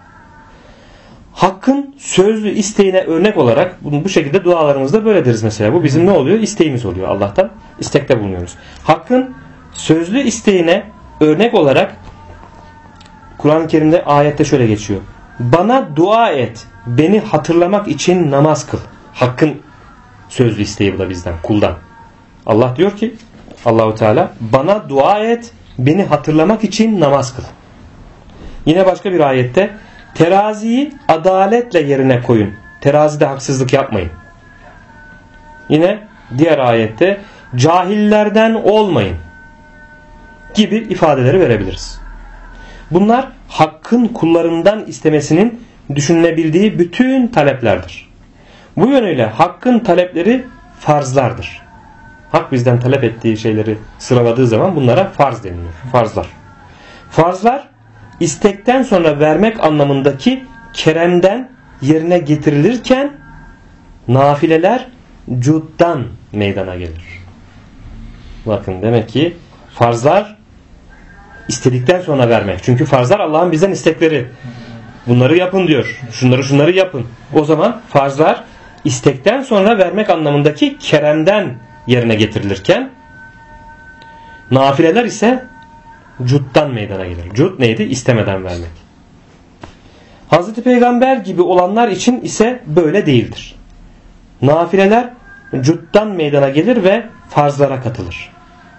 Hakkın sözlü isteğine örnek olarak bu şekilde dualarımızda böyle deriz mesela. Bu bizim ne oluyor? İsteğimiz oluyor Allah'tan. İstekte bulunuyoruz. Hakkın sözlü isteğine örnek olarak Kur'an-ı Kerim'de ayette şöyle geçiyor. Bana dua et, beni hatırlamak için namaz kıl. Hakkın sözlü isteği bu da bizden, kuldan. Allah diyor ki, Allahu Teala bana dua et, beni hatırlamak için namaz kıl. Yine başka bir ayette teraziyi adaletle yerine koyun. Terazide haksızlık yapmayın. Yine diğer ayette cahillerden olmayın gibi ifadeleri verebiliriz. Bunlar hakkın kullarından istemesinin düşünülebildiği bütün taleplerdir. Bu yönüyle hakkın talepleri farzlardır. Hak bizden talep ettiği şeyleri sıraladığı zaman bunlara farz deniliyor. Farzlar. Farzlar istekten sonra vermek anlamındaki keremden yerine getirilirken nafileler cuddan meydana gelir. Bakın demek ki farzlar istedikten sonra vermek. Çünkü farzlar Allah'ın bizden istekleri. Bunları yapın diyor. Şunları yapın. O zaman farzlar istekten sonra vermek anlamındaki keremden yerine getirilirken nafileler ise cuddan meydana gelir. Cud neydi? İstemeden vermek. Hazreti Peygamber gibi olanlar için ise böyle değildir. Nafileler cuddan meydana gelir ve farzlara katılır.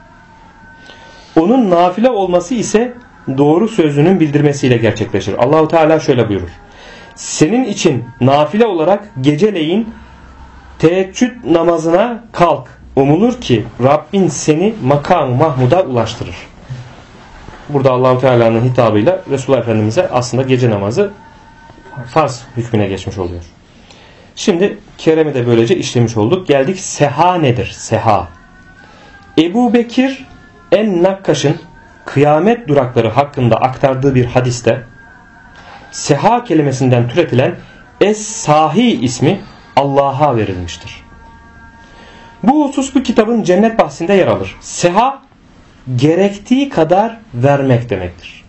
Onun nafile olması ise doğru sözünün bildirmesiyle gerçekleşir. Allahu Teala şöyle buyurur. Senin için nafile olarak geceleyin teheccüd namazına kalk. Umulur ki Rabbin seni makam-ı mahmuda ulaştırır. Burada Allahu Teala'nın hitabıyla Resulullah Efendimiz'e aslında gece namazı farz hükmüne geçmiş oluyor. Şimdi Kerem'i de böylece işlemiş olduk. Geldik seha nedir? Seha. Ebu Bekir en-Nakkaş'ın kıyamet durakları hakkında aktardığı bir hadiste seha kelimesinden türetilen Es-Sahi ismi Allah'a verilmiştir. Bu husus bu kitabın cennet bahsinde yer alır. Seha gerektiği kadar vermek demektir.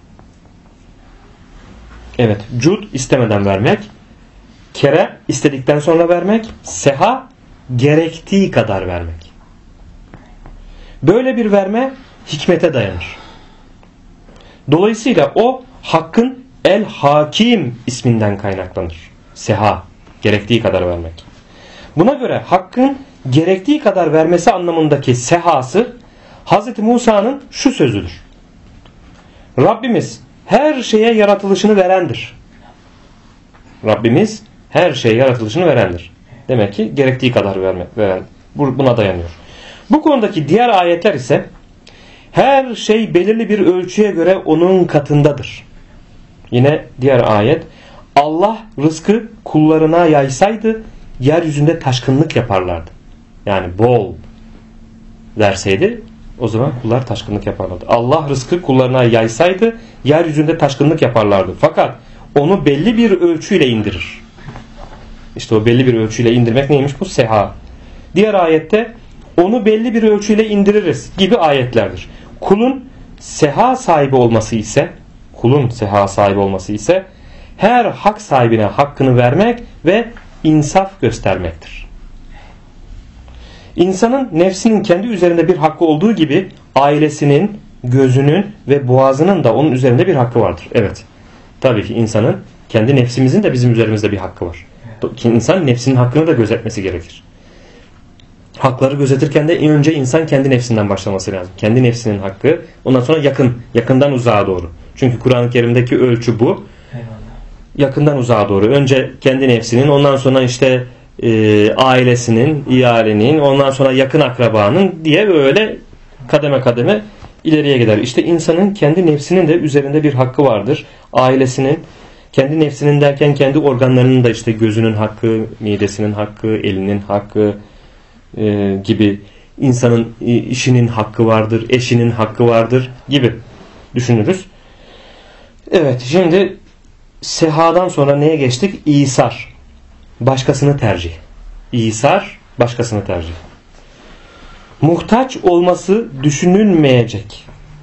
Evet, cud istemeden vermek, kere istedikten sonra vermek, seha gerektiği kadar vermek. Böyle bir verme hikmete dayanır. Dolayısıyla o hakkın El-Hakim isminden kaynaklanır. Seha, gerektiği kadar vermek. Buna göre hakkın gerektiği kadar vermesi anlamındaki sehası Hz. Musa'nın şu sözüdür. Rabbimiz her şeye yaratılışını verendir. Rabbimiz her şeye yaratılışını verendir. Demek ki gerektiği kadar veren. Buna dayanıyor. Bu konudaki diğer ayetler ise her şey belirli bir ölçüye göre onun katındadır. Yine diğer ayet Allah rızkı kullarına yaysaydı yeryüzünde taşkınlık yaparlardı. Yani bol verseydi O zaman kullar taşkınlık yaparlardı. Allah rızkı kullarına yaysaydı yeryüzünde taşkınlık yaparlardı. Fakat onu belli bir ölçüyle indirir. İşte o belli bir ölçüyle indirmek neymiş? Bu seha. Diğer ayette onu belli bir ölçüyle indiririz gibi ayetlerdir. Kulun seha sahibi olması ise her hak sahibine hakkını vermek ve insaf göstermektir. İnsanın nefsinin kendi üzerinde bir hakkı olduğu gibi ailesinin, gözünün ve boğazının da onun üzerinde bir hakkı vardır. Evet. Tabii ki insanın, kendi nefsimizin de bizim üzerimizde bir hakkı var. İnsan nefsinin hakkını da gözetmesi gerekir. Hakları gözetirken de önce insan kendi nefsinden başlaması lazım. Kendi nefsinin hakkı, ondan sonra yakından uzağa doğru. Çünkü Kur'an-ı Kerim'deki ölçü bu. Yakından uzağa doğru. Önce kendi nefsinin, ondan sonra işte ailesinin, ihalenin, ondan sonra yakın akrabanın diye böyle kademe kademe ileriye gider. İşte insanın kendi nefsinin de üzerinde bir hakkı vardır. Ailesinin, kendi nefsinin derken kendi organlarının da işte gözünün hakkı, midesinin hakkı, elinin hakkı gibi, insanın işinin hakkı vardır, eşinin hakkı vardır gibi düşünürüz. Evet, şimdi sehadan sonra neye geçtik? İsar. Başkasını tercih. İsar, başkasını tercih. Muhtaç olması düşünülmeyecek.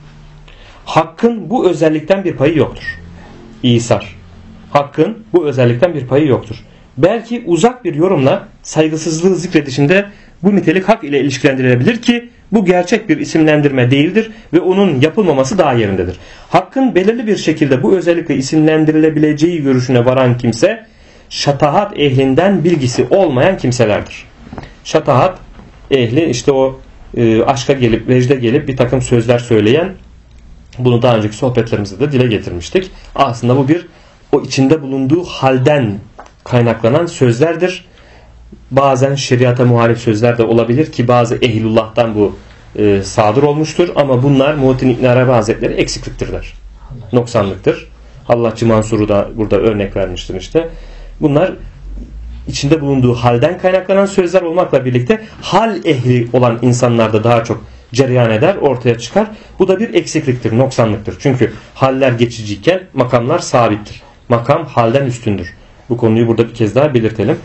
Hakkın bu özellikten bir payı yoktur. İsar. Hakkın bu özellikten bir payı yoktur. Belki uzak bir yorumla saygısızlığı zikredişinde bu nitelik hak ile ilişkilendirilebilir ki bu gerçek bir isimlendirme değildir ve onun yapılmaması daha yerindedir. Hakkın belirli bir şekilde bu özellikle isimlendirilebileceği görüşüne varan kimse şatahat ehlinden bilgisi olmayan kimselerdir. Şatahat ehli işte o aşka gelip, vecde gelip bir takım sözler söyleyen, bunu daha önceki sohbetlerimizde de dile getirmiştik. Aslında bu bir o içinde bulunduğu halden kaynaklanan sözlerdir. Bazen şeriata muhalif sözler de olabilir ki bazı ehlullah'tan bu sadır olmuştur. Ama bunlar Muhittin İbn Arabi Hazretleri eksikliktirler. Noksanlıktır. Hallacı Mansur'u da burada örnek vermiştir işte. Bunlar içinde bulunduğu halden kaynaklanan sözler olmakla birlikte hal ehli olan insanlarda daha çok cereyan eder, ortaya çıkar. Bu da bir eksikliktir, noksanlıktır. Çünkü haller geçiciyken makamlar sabittir. Makam halden üstündür. Bu konuyu burada bir kez daha belirtelim.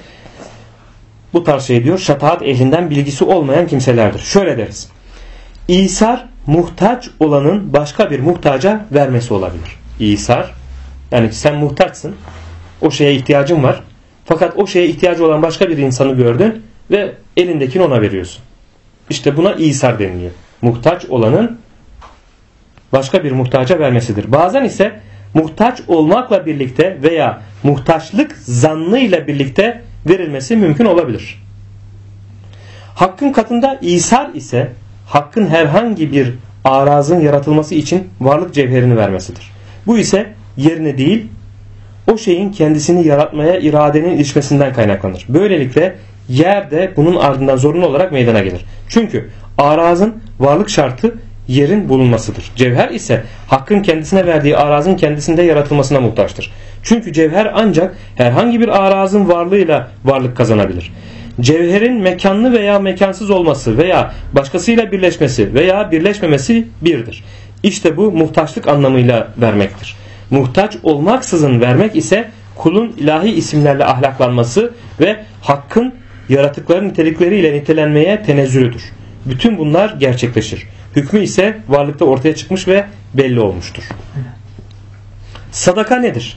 Bu tarz şey diyor, şataat ehlinden bilgisi olmayan kimselerdir. Şöyle deriz. İsar, muhtaç olanın başka bir muhtaca vermesi olabilir. İsar, yani sen muhtaçsın, o şeye ihtiyacın var. Fakat o şeye ihtiyacı olan başka bir insanı gördün ve elindekini ona veriyorsun. İşte buna İsar deniliyor. Muhtaç olanın başka bir muhtaca vermesidir. Bazen ise muhtaç olmakla birlikte veya muhtaçlık zannıyla birlikte verilmesi mümkün olabilir. Hakkın katında İsar ise hakkın herhangi bir arazın yaratılması için varlık cevherini vermesidir. Bu ise yerini değil, o şeyin kendisini yaratmaya iradenin ilişmesinden kaynaklanır. Böylelikle yer de bunun ardından zorunlu olarak meydana gelir. Çünkü arazın varlık şartı yerin bulunmasıdır. Cevher ise hakkın kendisine verdiği arazın kendisinde yaratılmasına muhtaçtır. Çünkü cevher ancak herhangi bir arazın varlığıyla varlık kazanabilir. Cevherin mekanlı veya mekansız olması veya başkasıyla birleşmesi veya birleşmemesi birdir. İşte bu muhtaçlık anlamıyla vermektir. Muhtaç olmaksızın vermek ise kulun ilahi isimlerle ahlaklanması ve hakkın yaratıkların nitelikleriyle nitelenmeye tenezzülüdür. Bütün bunlar gerçekleşir. Hükmü ise varlıkta ortaya çıkmış ve belli olmuştur. Sadaka nedir?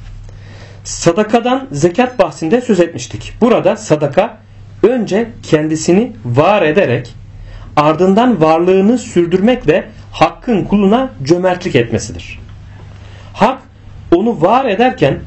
Sadakadan zekat bahsinde söz etmiştik. Burada sadaka önce kendisini var ederek ardından varlığını sürdürmekle hakkın kuluna cömertlik etmesidir. Hak onu var ederken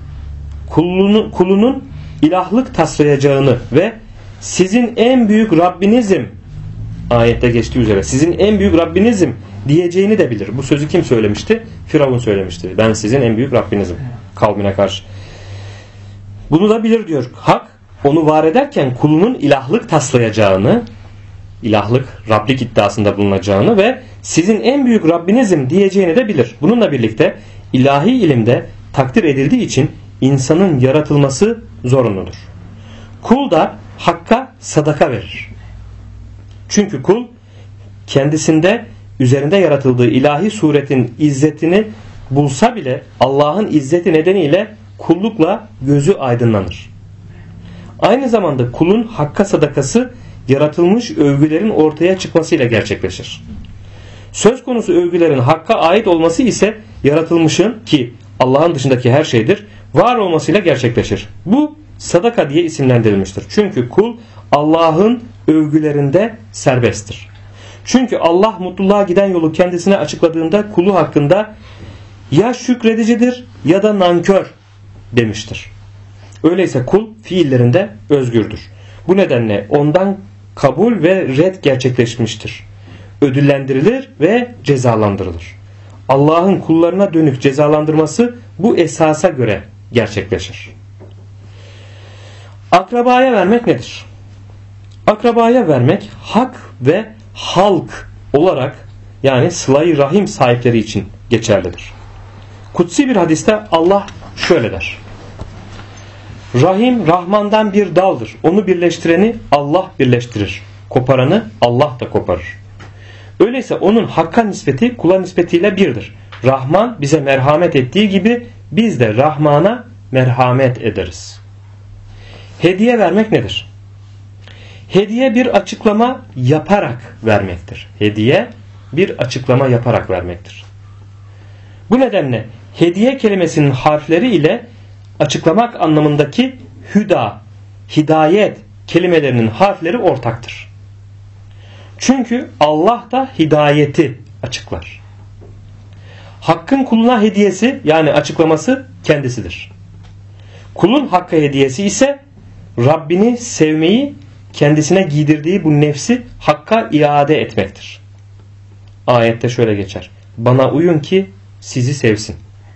kulunun ilahlık taslayacağını ve sizin en büyük Rabbinizim, ayette geçtiği üzere sizin en büyük Rabbinizim diyeceğini de bilir. Bu sözü kim söylemişti? Firavun söylemişti. Ben sizin en büyük Rabbinizim kavmine karşı. Bunu da bilir diyor. Hak onu var ederken kulunun ilahlık taslayacağını, ilahlık, Rablik iddiasında bulunacağını ve sizin en büyük Rabbinizim diyeceğini de bilir. Bununla birlikte ilahi ilimde takdir edildiği için insanın yaratılması zorunludur. Kul da hakka sadaka verir. Çünkü kul kendisinde üzerinde yaratıldığı ilahi suretin izzetini bulsa bile Allah'ın izzeti nedeniyle kullukla gözü aydınlanır. Aynı zamanda kulun hakka sadakası yaratılmış övgülerin ortaya çıkmasıyla gerçekleşir. Söz konusu övgülerin hakka ait olması ise yaratılmışın, ki Allah'ın dışındaki her şeydir, var olmasıyla gerçekleşir. Bu sadaka diye isimlendirilmiştir. Çünkü kul Allah'ın övgülerinde serbesttir. Çünkü Allah mutluluğa giden yolu kendisine açıkladığında kulu hakkında ya şükredicidir ya da nankör demiştir. Öyleyse kul fiillerinde özgürdür. Bu nedenle ondan kabul ve red gerçekleşmiştir. Ödüllendirilir ve cezalandırılır. Allah'ın kullarına dönük cezalandırması bu esasa göre gerçekleşir. Akrabaya vermek nedir? Akrabaya vermek hak ve halk olarak, yani sıla-i rahim sahipleri için geçerlidir. Kutsi bir hadiste Allah şöyle der: Rahim Rahman'dan bir daldır. Onu birleştireni Allah birleştirir. Koparanı Allah da koparır. Öyleyse onun hakka nispeti kula nispetiyle birdir. Rahman bize merhamet ettiği gibi biz de Rahman'a merhamet ederiz. Hediye vermek nedir? Hediye bir açıklama yaparak vermektir. Hediye bir açıklama yaparak vermektir. Bu nedenle hediye kelimesinin harfleri ile açıklamak anlamındaki hüda, hidayet kelimelerinin harfleri ortaktır. Çünkü Allah da hidayeti açıklar. Hakkın kuluna hediyesi, yani açıklaması kendisidir. Kulun hakka hediyesi ise Rabbini sevmeyi, kendisine giydirdiği bu nefsi hakka iade etmektir. Ayette şöyle geçer: Bana uyun ki sizi sevsin.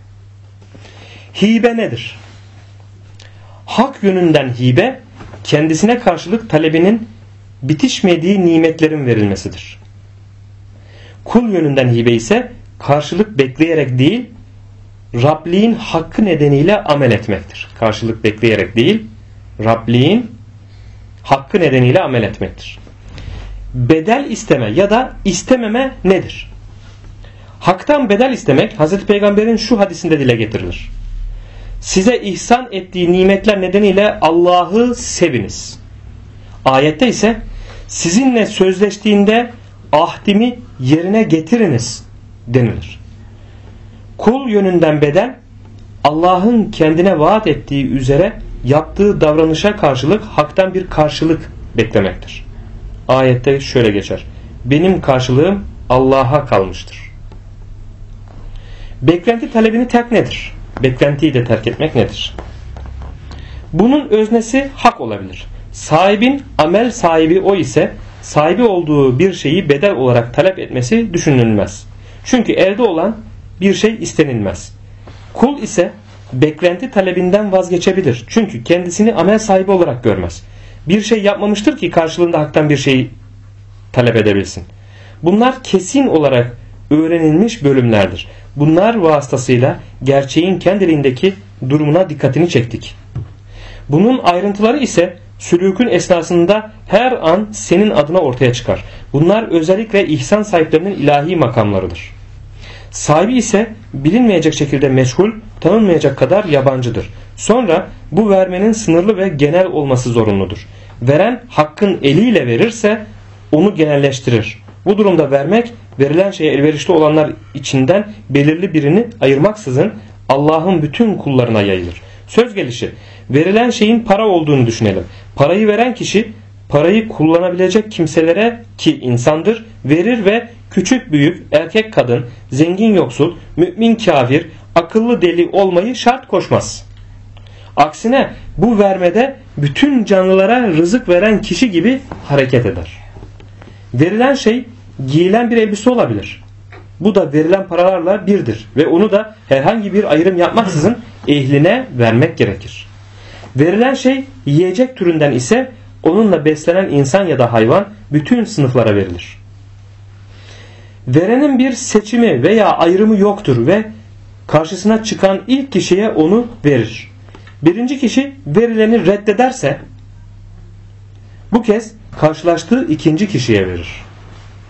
Hibe nedir? Hak yönünden hibe, kendisine karşılık talebinin bitişmediği nimetlerin verilmesidir. Kul yönünden hibe ise karşılık bekleyerek değil, Rabliğin hakkı nedeniyle amel etmektir. Karşılık bekleyerek değil, Rabliğin hakkı nedeniyle amel etmektir. Bedel isteme ya da istememe nedir? Hak'tan bedel istemek Hazreti Peygamber'in şu hadisinde dile getirilir: Size ihsan ettiği nimetler nedeniyle Allah'ı seviniz. Ayette ise sizinle sözleştiğinde ahdimi yerine getiriniz denilir. Kul yönünden bedel, Allah'ın kendine vaat ettiği üzere yaptığı davranışa karşılık haktan bir karşılık beklemektir. Ayette şöyle geçer: Benim karşılığım Allah'a kalmıştır. Beklenti talebini terk nedir? Beklentiyi de terk etmek nedir? Bunun öznesi hak olabilir. Sahibin amel sahibi o ise sahibi olduğu bir şeyi bedel olarak talep etmesi düşünülmez. Çünkü elde olan bir şey istenilmez. Kul ise beklenti talebinden vazgeçebilir. Çünkü kendisini amel sahibi olarak görmez. Bir şey yapmamıştır ki karşılığında haktan bir şeyi talep edebilsin. Bunlar kesin olarak öğrenilmiş bölümlerdir. Bunlar vasıtasıyla gerçeğin kendiliğindeki durumuna dikkatini çektik. Bunun ayrıntıları ise sülûkün esnasında her an senin adına ortaya çıkar. Bunlar özellikle ihsan sahiplerinin ilahi makamlarıdır. Sahibi ise bilinmeyecek şekilde meşgul, tanınmayacak kadar yabancıdır. Sonra bu vermenin sınırlı ve genel olması zorunludur. Veren hakkın eliyle verirse onu genelleştirir. Bu durumda vermek, verilen şeye elverişli olanlar içinden belirli birini ayırmaksızın Allah'ın bütün kullarına yayılır. Söz gelişi, verilen şeyin para olduğunu düşünelim. Parayı veren kişi parayı kullanabilecek kimselere, ki insandır, verir ve küçük büyük, erkek kadın, zengin yoksul, mümin kafir, akıllı deli olmayı şart koşmaz. Aksine bu vermede bütün canlılara rızık veren kişi gibi hareket eder. Verilen şey giyilen bir elbise olabilir. Bu da verilen paralarla birdir ve onu da herhangi bir ayrım yapmaksızın ehline vermek gerekir. Verilen şey yiyecek türünden ise onunla beslenen insan ya da hayvan bütün sınıflara verilir. Verenin bir seçimi veya ayrımı yoktur ve karşısına çıkan ilk kişiye onu verir. Birinci kişi verileni reddederse bu kez karşılaştığı ikinci kişiye verir.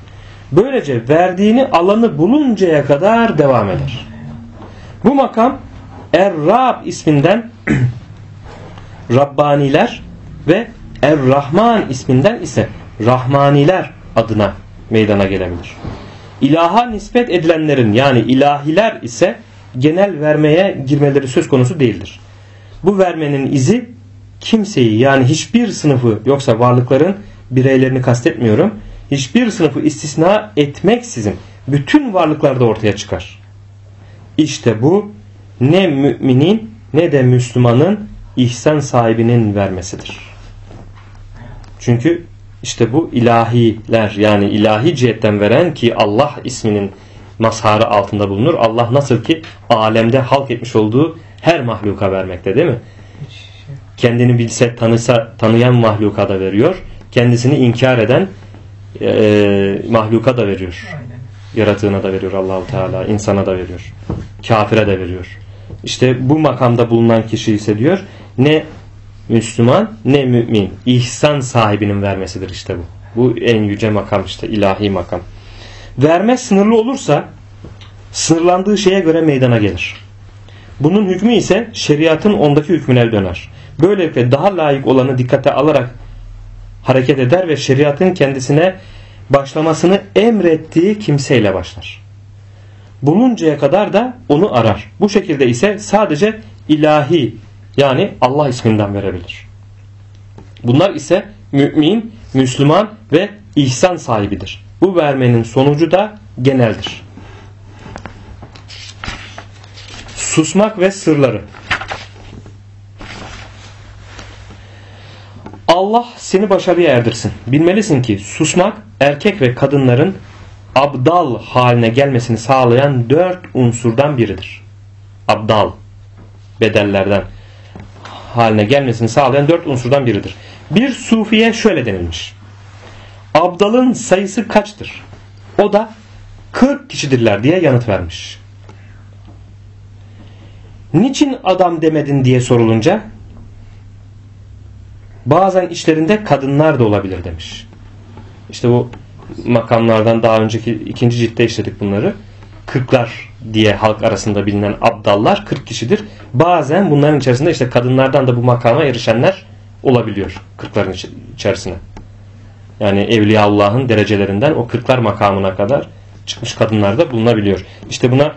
Böylece verdiğini alanı buluncaya kadar devam eder. Bu makam Er-Rab isminden Rabbaniler ve Er-Rahman isminden ise Rahmaniler adına meydana gelebilir. İlaha nispet edilenlerin yani ilahiler ise genel vermeye girmeleri söz konusu değildir. Bu vermenin izi kimseyi yani hiçbir sınıfı, yoksa varlıkların bireylerini kastetmiyorum, hiçbir sınıfı istisna etmeksizin bütün varlıklarda ortaya çıkar. İşte bu ne müminin ne de Müslümanın ihsan sahibinin vermesidir. Çünkü işte bu ilahiler yani ilahi cihetten veren ki Allah isminin mazharı altında bulunur. Allah nasıl ki alemde halk etmiş olduğu her mahluka vermekte, değil mi? Kendini bilse, tanısa, tanıyan mahluka da veriyor. Kendisini inkar eden mahluka da veriyor. Yaratığına da veriyor Allah-u Teala. İnsana da veriyor. Kafire de veriyor. İşte bu makamda bulunan kişi ise diyor ne Müslüman ne mümin. İhsan sahibinin vermesidir işte bu. Bu en yüce makam, işte ilahi makam. Verme sınırlı olursa sınırlandığı şeye göre meydana gelir. Bunun hükmü ise şeriatın ondaki hükmüne döner. Böylelikle daha layık olanı dikkate alarak hareket eder ve şeriatın kendisine başlamasını emrettiği kimseyle başlar. Buluncaya kadar da onu arar. Bu şekilde ise sadece ilahi yani Allah isminden verebilir. Bunlar ise mümin, Müslüman ve ihsan sahibidir. Bu vermenin sonucu da geneldir. Susmak ve sırları. Allah seni başarıya erdirsin. Bilmelisin ki susmak erkek ve kadınların abdal haline gelmesini sağlayan 4 unsurdan biridir. Abdal, bedellerden haline gelmesini sağlayan 4 unsurdan biridir. Bir sufiye şöyle denilmiş. Abdalın sayısı kaçtır? O da 40 kişidirler diye yanıt vermiş. Niçin adam demedin diye sorulunca bazen içlerinde kadınlar da olabilir demiş. İşte bu makamlardan daha önceki 2. ciltte işledik bunları. 40'lar diye halk arasında bilinen abdallar 40 kişidir. Bazen bunların içerisinde işte kadınlardan da bu makama erişenler olabiliyor 40'ların içerisine. Yani Evliyaullah'ın derecelerinden o 40'lar makamına kadar çıkmış kadınlar da bulunabiliyor. İşte buna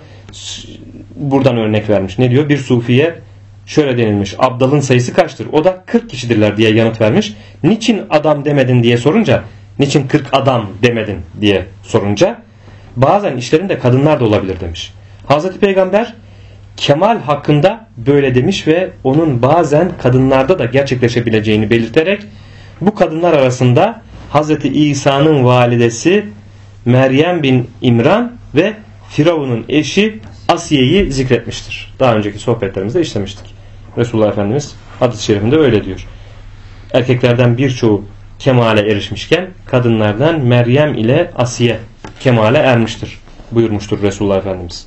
buradan örnek vermiş. Ne diyor? Bir sufiye şöyle denilmiş. Abdalın sayısı kaçtır? O da 40 kişidirler diye yanıt vermiş. Niçin adam demedin diye sorunca, niçin 40 adam demedin diye sorunca bazen işlerinde kadınlar da olabilir demiş. Hazreti Peygamber kemal hakkında böyle demiş ve onun bazen kadınlarda da gerçekleşebileceğini belirterek bu kadınlar arasında Hazreti İsa'nın validesi Meryem bin İmran ve Firavun'un eşi Asiye'yi zikretmiştir. Daha önceki sohbetlerimizde işlemiştik. Resulullah Efendimiz hadis-i şerifinde öyle diyor. Erkeklerden birçoğu kemale erişmişken kadınlardan Meryem ile Asiye kemale ermiştir buyurmuştur Resulullah Efendimiz.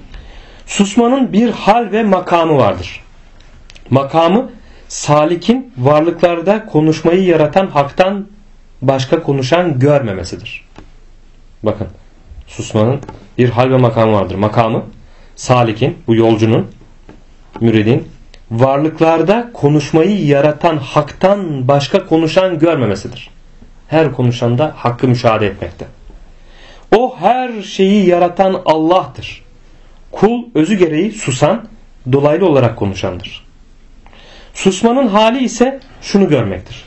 Susmanın bir hal ve makamı vardır. Makamı salikin varlıklarda konuşmayı yaratan haktan başka konuşan görmemesidir. Bakın, susmanın bir hal ve makamı vardır. Makamı salikin, bu yolcunun, müridin varlıklarda konuşmayı yaratan haktan başka konuşan görmemesidir. Her konuşanda hakkı müşahede etmekte. O her şeyi yaratan Allah'tır. Kul özü gereği susan, dolaylı olarak konuşandır. Susmanın hali ise şunu görmektir.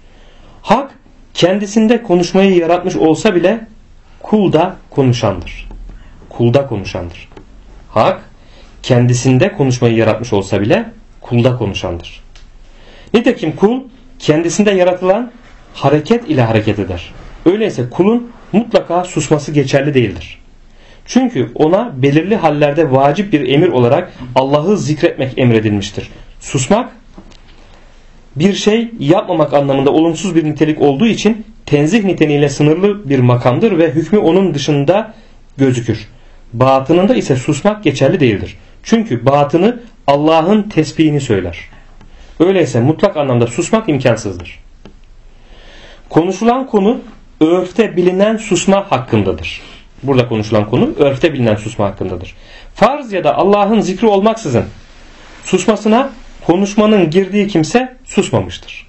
Hak kendisinde konuşmayı yaratmış olsa bile kul da konuşandır. Kulda konuşandır. Hak kendisinde konuşmayı yaratmış olsa bile kulda konuşandır. Nitekim kul kendisinde yaratılan hareket ile hareket eder. Öyleyse kulun mutlaka susması geçerli değildir. Çünkü ona belirli hallerde vacip bir emir olarak Allah'ı zikretmek emredilmiştir. Susmak bir şey yapmamak anlamında olumsuz bir nitelik olduğu için tenzih niteliğiyle sınırlı bir makamdır ve hükmü onun dışında gözükür. Batınında ise susmak geçerli değildir. Çünkü batını Allah'ın tesbihini söyler. Öyleyse mutlak anlamda susmak imkansızdır. Konuşulan konu örfte bilinen susma hakkındadır. Burada konuşulan konu örfte bilinen susma hakkındadır. Farz ya da Allah'ın zikri olmaksızın susmasına konuşmanın girdiği kimse susmamıştır.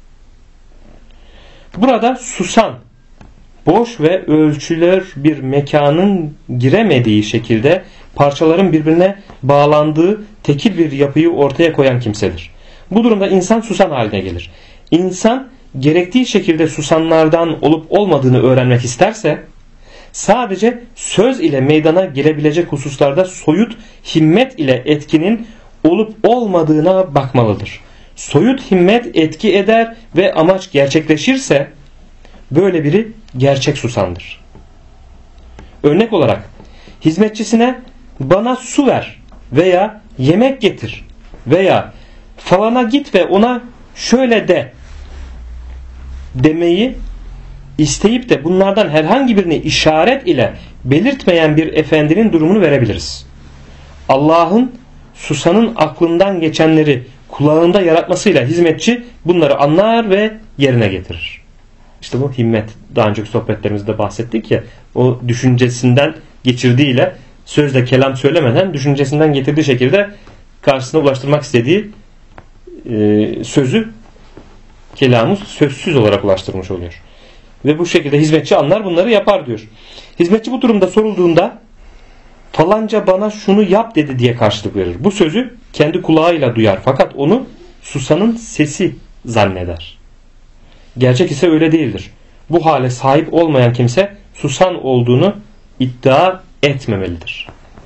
Burada susan, boş ve ölçüler bir mekanın giremediği şekilde parçaların birbirine bağlandığı tekil bir yapıyı ortaya koyan kimsedir. Bu durumda insan susan haline gelir. İnsan gerektiği şekilde susanlardan olup olmadığını öğrenmek isterse sadece söz ile meydana gelebilecek hususlarda soyut himmet ile etkinin olup olmadığına bakmalıdır. Soyut himmet etki eder ve amaç gerçekleşirse böyle biri gerçek susandır. Örnek olarak hizmetçisine bana su ver veya yemek getir veya falana git ve ona şöyle de demeyi isteyip de bunlardan herhangi birini işaret ile belirtmeyen bir efendinin durumunu verebiliriz. Allah'ın susanın aklından geçenleri kulağında yaratmasıyla hizmetçi bunları anlar ve yerine getirir. İşte bu himmet. Daha önceki sohbetlerimizde bahsettik ya, o düşüncesinden geçirdiğiyle sözle kelam söylemeden düşüncesinden getirdiği şekilde karşısına ulaştırmak istediği sözü, kelamı sözsüz olarak ulaştırmış oluyor. Ve bu şekilde hizmetçi anlar, bunları yapar diyor. Hizmetçi bu durumda sorulduğunda falanca bana şunu yap dedi diye karşılık verir. Bu sözü kendi kulağıyla duyar fakat onu susanın sesi zanneder. Gerçek ise öyle değildir. Bu hale sahip olmayan kimse susan olduğunu iddia etmemelidir.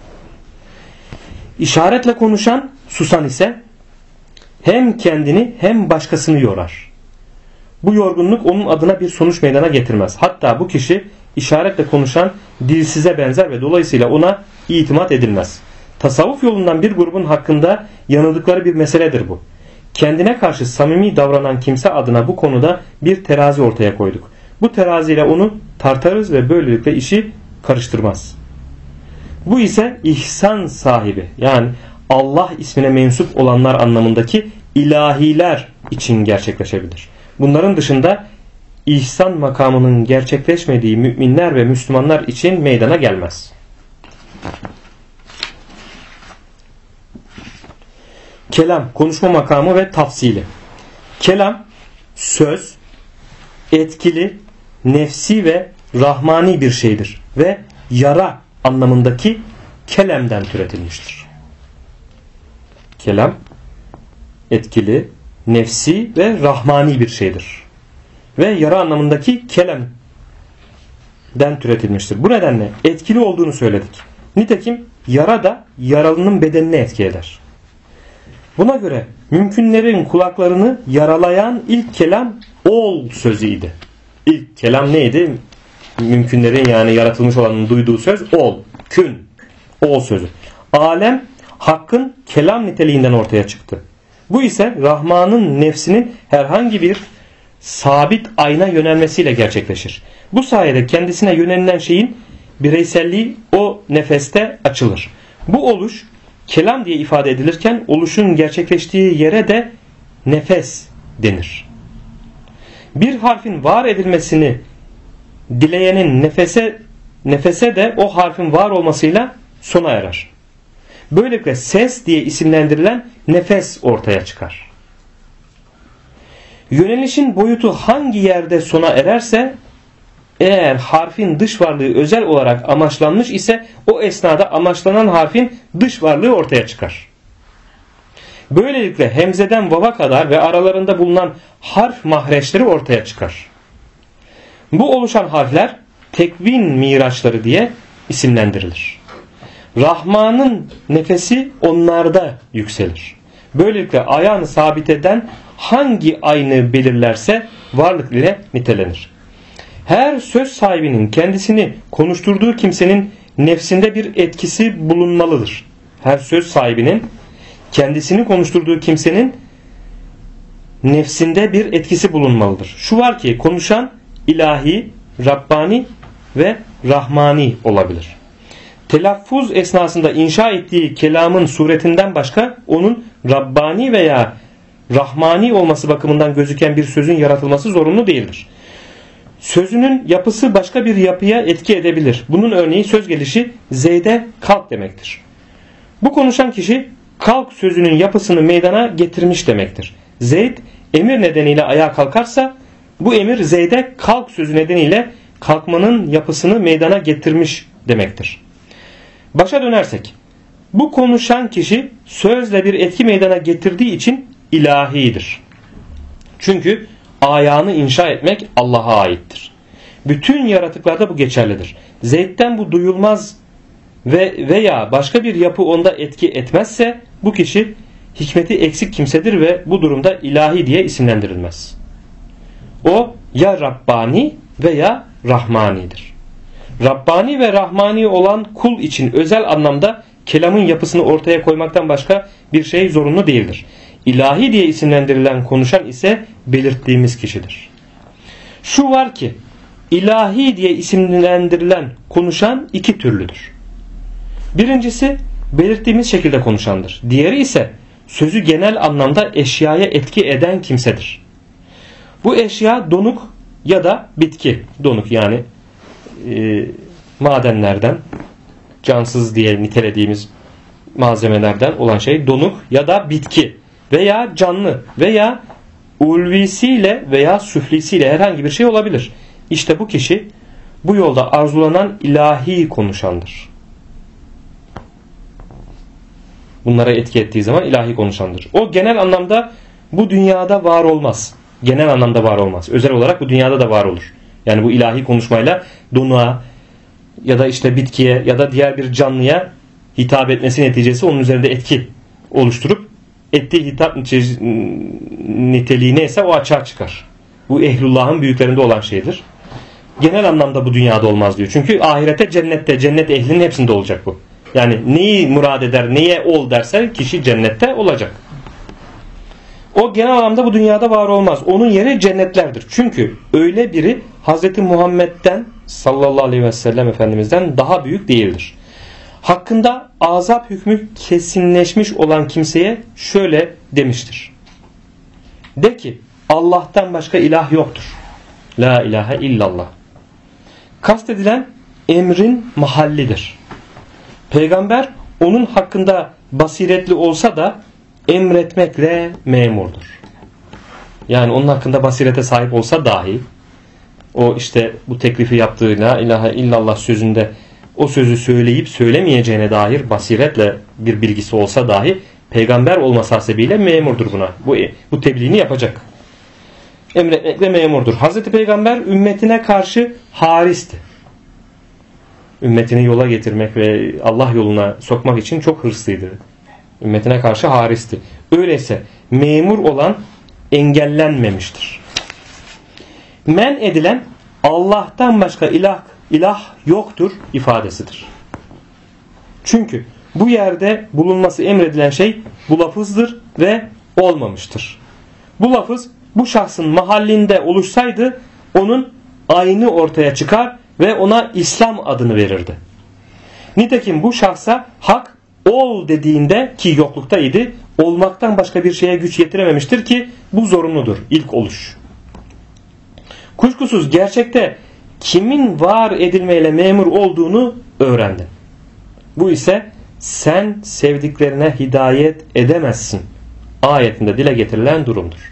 İşaretle konuşan susan ise hem kendini hem başkasını yorar. Bu yorgunluk onun adına bir sonuç meydana getirmez. Hatta bu kişi işaretle konuşan dilsize benzer ve dolayısıyla ona itimat edilmez. Tasavvuf yolundan bir grubun hakkında yanıldıkları bir meseledir bu. Kendine karşı samimi davranan kimse adına bu konuda bir terazi ortaya koyduk. Bu teraziyle onu tartarız ve böylelikle işi karıştırmaz. Bu ise ihsan sahibi, yani Allah ismine mensup olanlar anlamındaki ilahiler için gerçekleşebilir. Bunların dışında ihsan makamının gerçekleşmediği müminler ve Müslümanlar için meydana gelmez. Kelam, konuşma makamı ve tafsili. Kelam, söz, etkili, nefsi ve rahmani bir şeydir ve yara anlamındaki kelemden türetilmiştir. Kelam, etkili, nefsi ve rahmani bir şeydir ve yara anlamındaki kelemden türetilmiştir. Bu nedenle etkili olduğunu söyledik. Nitekim yara da yaralının bedenine etki eder. Buna göre mümkünlerin kulaklarını yaralayan ilk kelam ol sözüydü. İlk kelam neydi? Mümkünlerin, yani yaratılmış olanın duyduğu söz ol, kün, ol sözü. Alem hakkın kelam niteliğinden ortaya çıktı. Bu ise Rahman'ın nefsinin herhangi bir sabit ayna yönelmesiyle gerçekleşir. Bu sayede kendisine yönelilen şeyin bireyselliği o nefeste açılır. Bu oluş kelam diye ifade edilirken oluşun gerçekleştiği yere de nefes denir. Bir harfin var edilmesini dileyenin nefese de o harfin var olmasıyla sona erer. Böylelikle ses diye isimlendirilen nefes ortaya çıkar. Yönelişin boyutu hangi yerde sona ererse, eğer harfin dış varlığı özel olarak amaçlanmış ise o esnada amaçlanan harfin dış varlığı ortaya çıkar. Böylelikle hemzeden vava kadar ve aralarında bulunan harf mahreçleri ortaya çıkar. Bu oluşan harfler tekvin miraçları diye isimlendirilir. Rahman'ın nefesi onlarda yükselir. Böylelikle ayağını sabit eden hangi aynı belirlerse varlık ile nitelenir. Her söz sahibinin kendisini konuşturduğu kimsenin nefsinde bir etkisi bulunmalıdır. Her söz sahibinin kendisini konuşturduğu kimsenin nefsinde bir etkisi bulunmalıdır. Şu var ki konuşan ilahi, Rabbani ve Rahmani olabilir. Telaffuz esnasında inşa ettiği kelamın suretinden başka onun Rabbani veya Rahmani olması bakımından gözüken bir sözün yaratılması zorunlu değildir. Sözünün yapısı başka bir yapıya etki edebilir. Bunun örneği söz gelişi Zeyd'e kalk demektir. Bu konuşan kişi kalk sözünün yapısını meydana getirmiş demektir. Zeyd emir nedeniyle ayağa kalkarsa bu emir Zeyd'e kalk sözü nedeniyle kalkmanın yapısını meydana getirmiş demektir. Başa dönersek, bu konuşan kişi sözle bir etki meydana getirdiği için ilahidir. Çünkü ayağını inşa etmek Allah'a aittir. Bütün yaratıklarda bu geçerlidir. Zeyd'den bu duyulmaz veya başka bir yapı onda etki etmezse bu kişi hikmeti eksik kimsedir ve bu durumda ilahi diye isimlendirilmez. O ya Rabbani veya Rahmani'dir. Rabbani ve Rahmani olan kul için özel anlamda kelamın yapısını ortaya koymaktan başka bir şey zorunlu değildir. İlahi diye isimlendirilen konuşan ise belirttiğimiz kişidir. Şu var ki ilahi diye isimlendirilen konuşan iki türlüdür. Birincisi belirttiğimiz şekilde konuşandır. Diğeri ise sözü genel anlamda eşyaya etki eden kimsedir. Bu eşya donuk ya da bitki. Donuk yani madenlerden, cansız diye nitelediğimiz malzemelerden olan şey donuk ya da bitki veya canlı veya ulvisiyle veya süflisiyle herhangi bir şey olabilir. İşte bu kişi bu yolda arzulanan ilahi konuşandır. Bunlara etki ettiği zaman ilahi konuşandır. O genel anlamda bu dünyada var olmaz. Genel anlamda var olmaz. Özel olarak bu dünyada da var olur. Yani bu ilahi konuşmayla donuğa ya da işte bitkiye ya da diğer bir canlıya hitap etmesi neticesi onun üzerinde etki oluşturup ettiği hitap niteliği neyse o açığa çıkar. Bu ehlullah'ın büyüklerinde olan şeydir. Genel anlamda bu dünyada olmaz diyor. Çünkü ahirete cennette, cennet ehlinin hepsinde olacak bu. Yani neyi murad eder, neye ol derse kişi cennette olacak. O genel anlamda bu dünyada var olmaz. Onun yeri cennetlerdir. Çünkü öyle biri Hz. Muhammed'den sallallahu aleyhi ve sellem Efendimiz'den daha büyük değildir. Hakkında azap hükmü kesinleşmiş olan kimseye şöyle demiştir. De ki Allah'tan başka ilah yoktur. La ilahe illallah. Kastedilen emrin mahallidir. Peygamber onun hakkında basiretli olsa da emretmekle memurdur. Yani onun hakkında basirete sahip olsa dahi o işte bu teklifi yaptığı la ilahe illallah sözünde o sözü söyleyip söylemeyeceğine dair basiretle bir bilgisi olsa dahi peygamber olması hasebiyle memurdur buna. Bu tebliğini yapacak. Emretmekle memurdur. Hazreti Peygamber ümmetine karşı haristi. Ümmetini yola getirmek ve Allah yoluna sokmak için çok hırslıydı. Ümmetine karşı haristi. Öyleyse memur olan engellenmemiştir. Men edilen Allah'tan başka ilah yoktur ifadesidir. Çünkü bu yerde bulunması emredilen şey bu lafızdır ve olmamıştır. Bu lafız bu şahsın mahallinde oluşsaydı onun aynı ortaya çıkar ve ona İslam adını verirdi. Nitekim bu şahsa hak ol dediğinde ki yokluktaydı, olmaktan başka bir şeye güç yetirememiştir ki bu zorunludur. İlk oluş. Kuşkusuz gerçekte kimin var edilmeyle memur olduğunu öğrendin. Bu ise sen sevdiklerine hidayet edemezsin ayetinde dile getirilen durumdur.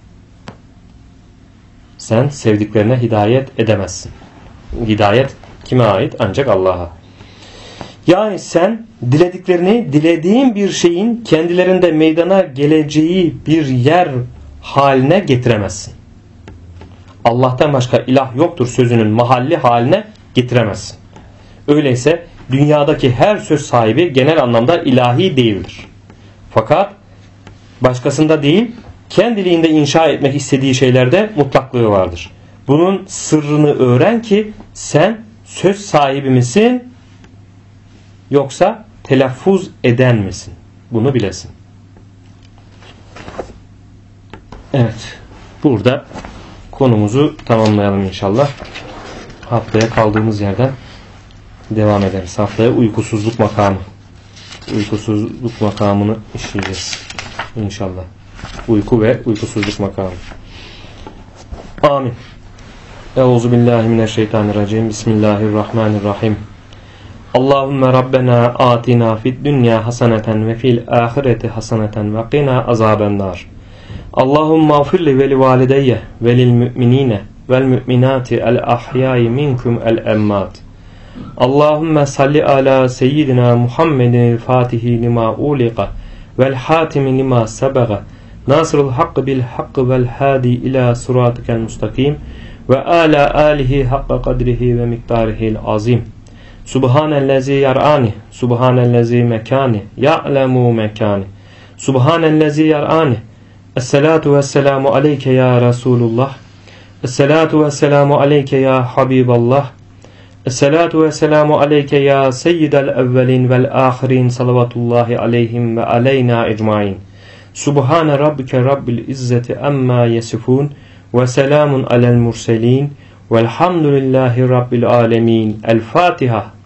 Sen sevdiklerine hidayet edemezsin. Hidayet kime ait? Ancak Allah'a. Yani sen dilediklerini dilediğin bir şeyin kendilerinde meydana geleceği bir yer haline getiremezsin. Allah'tan başka ilah yoktur sözünün mahalli haline getiremezsin. Öyleyse dünyadaki her söz sahibi genel anlamda ilahi değildir. Fakat başkasında değil, kendiliğinde inşa etmek istediği şeylerde mutlaklığı vardır. Bunun sırrını öğren ki sen söz sahibi misin yoksa telaffuz eden misin? Bunu bilesin. Evet. Burada konumuzu tamamlayalım inşallah. Haftaya kaldığımız yerden devam ederiz. Haftaya uykusuzluk makamı. Uykusuzluk makamını işleyeceğiz. İnşallah. Uyku ve uykusuzluk makamı. Amin. Euzubillahimineşşeytanirracim. Bismillahirrahmanirrahim. Allahümme Rabbena atina fid dünya haseneten ve fil ahireti haseneten ve qina azabennar. Allahümme afirli ve li valideyye ve lil müminine vel müminati el ahyai minkum el emmat. Allahümme salli ala seyyidina Muhammedin el fatihi lima uliqa vel hatimi lima sebaga nasrul hakkı bil hakkı vel hadi ila suratikel mustakim ve ala alihi hakka kadrihi ve miktarihil azim. Subhanellezi yar'ani, subhanellezi mekani, ya'lemu mekani, subhanellezi yar'ani. Esselatu vesselamu aleyke ya Resulullah, esselatu vesselamu aleyke ya Habiballah, esselatu vesselamu aleyke ya seyyidel evvelin vel ahirin salavatullahi aleyhim ve aleyna ecmain. Subhane rabbike rabbil izzeti amma yesifun ve selamun alel murselin velhamdülillahi rabbil alemin. El Fatiha.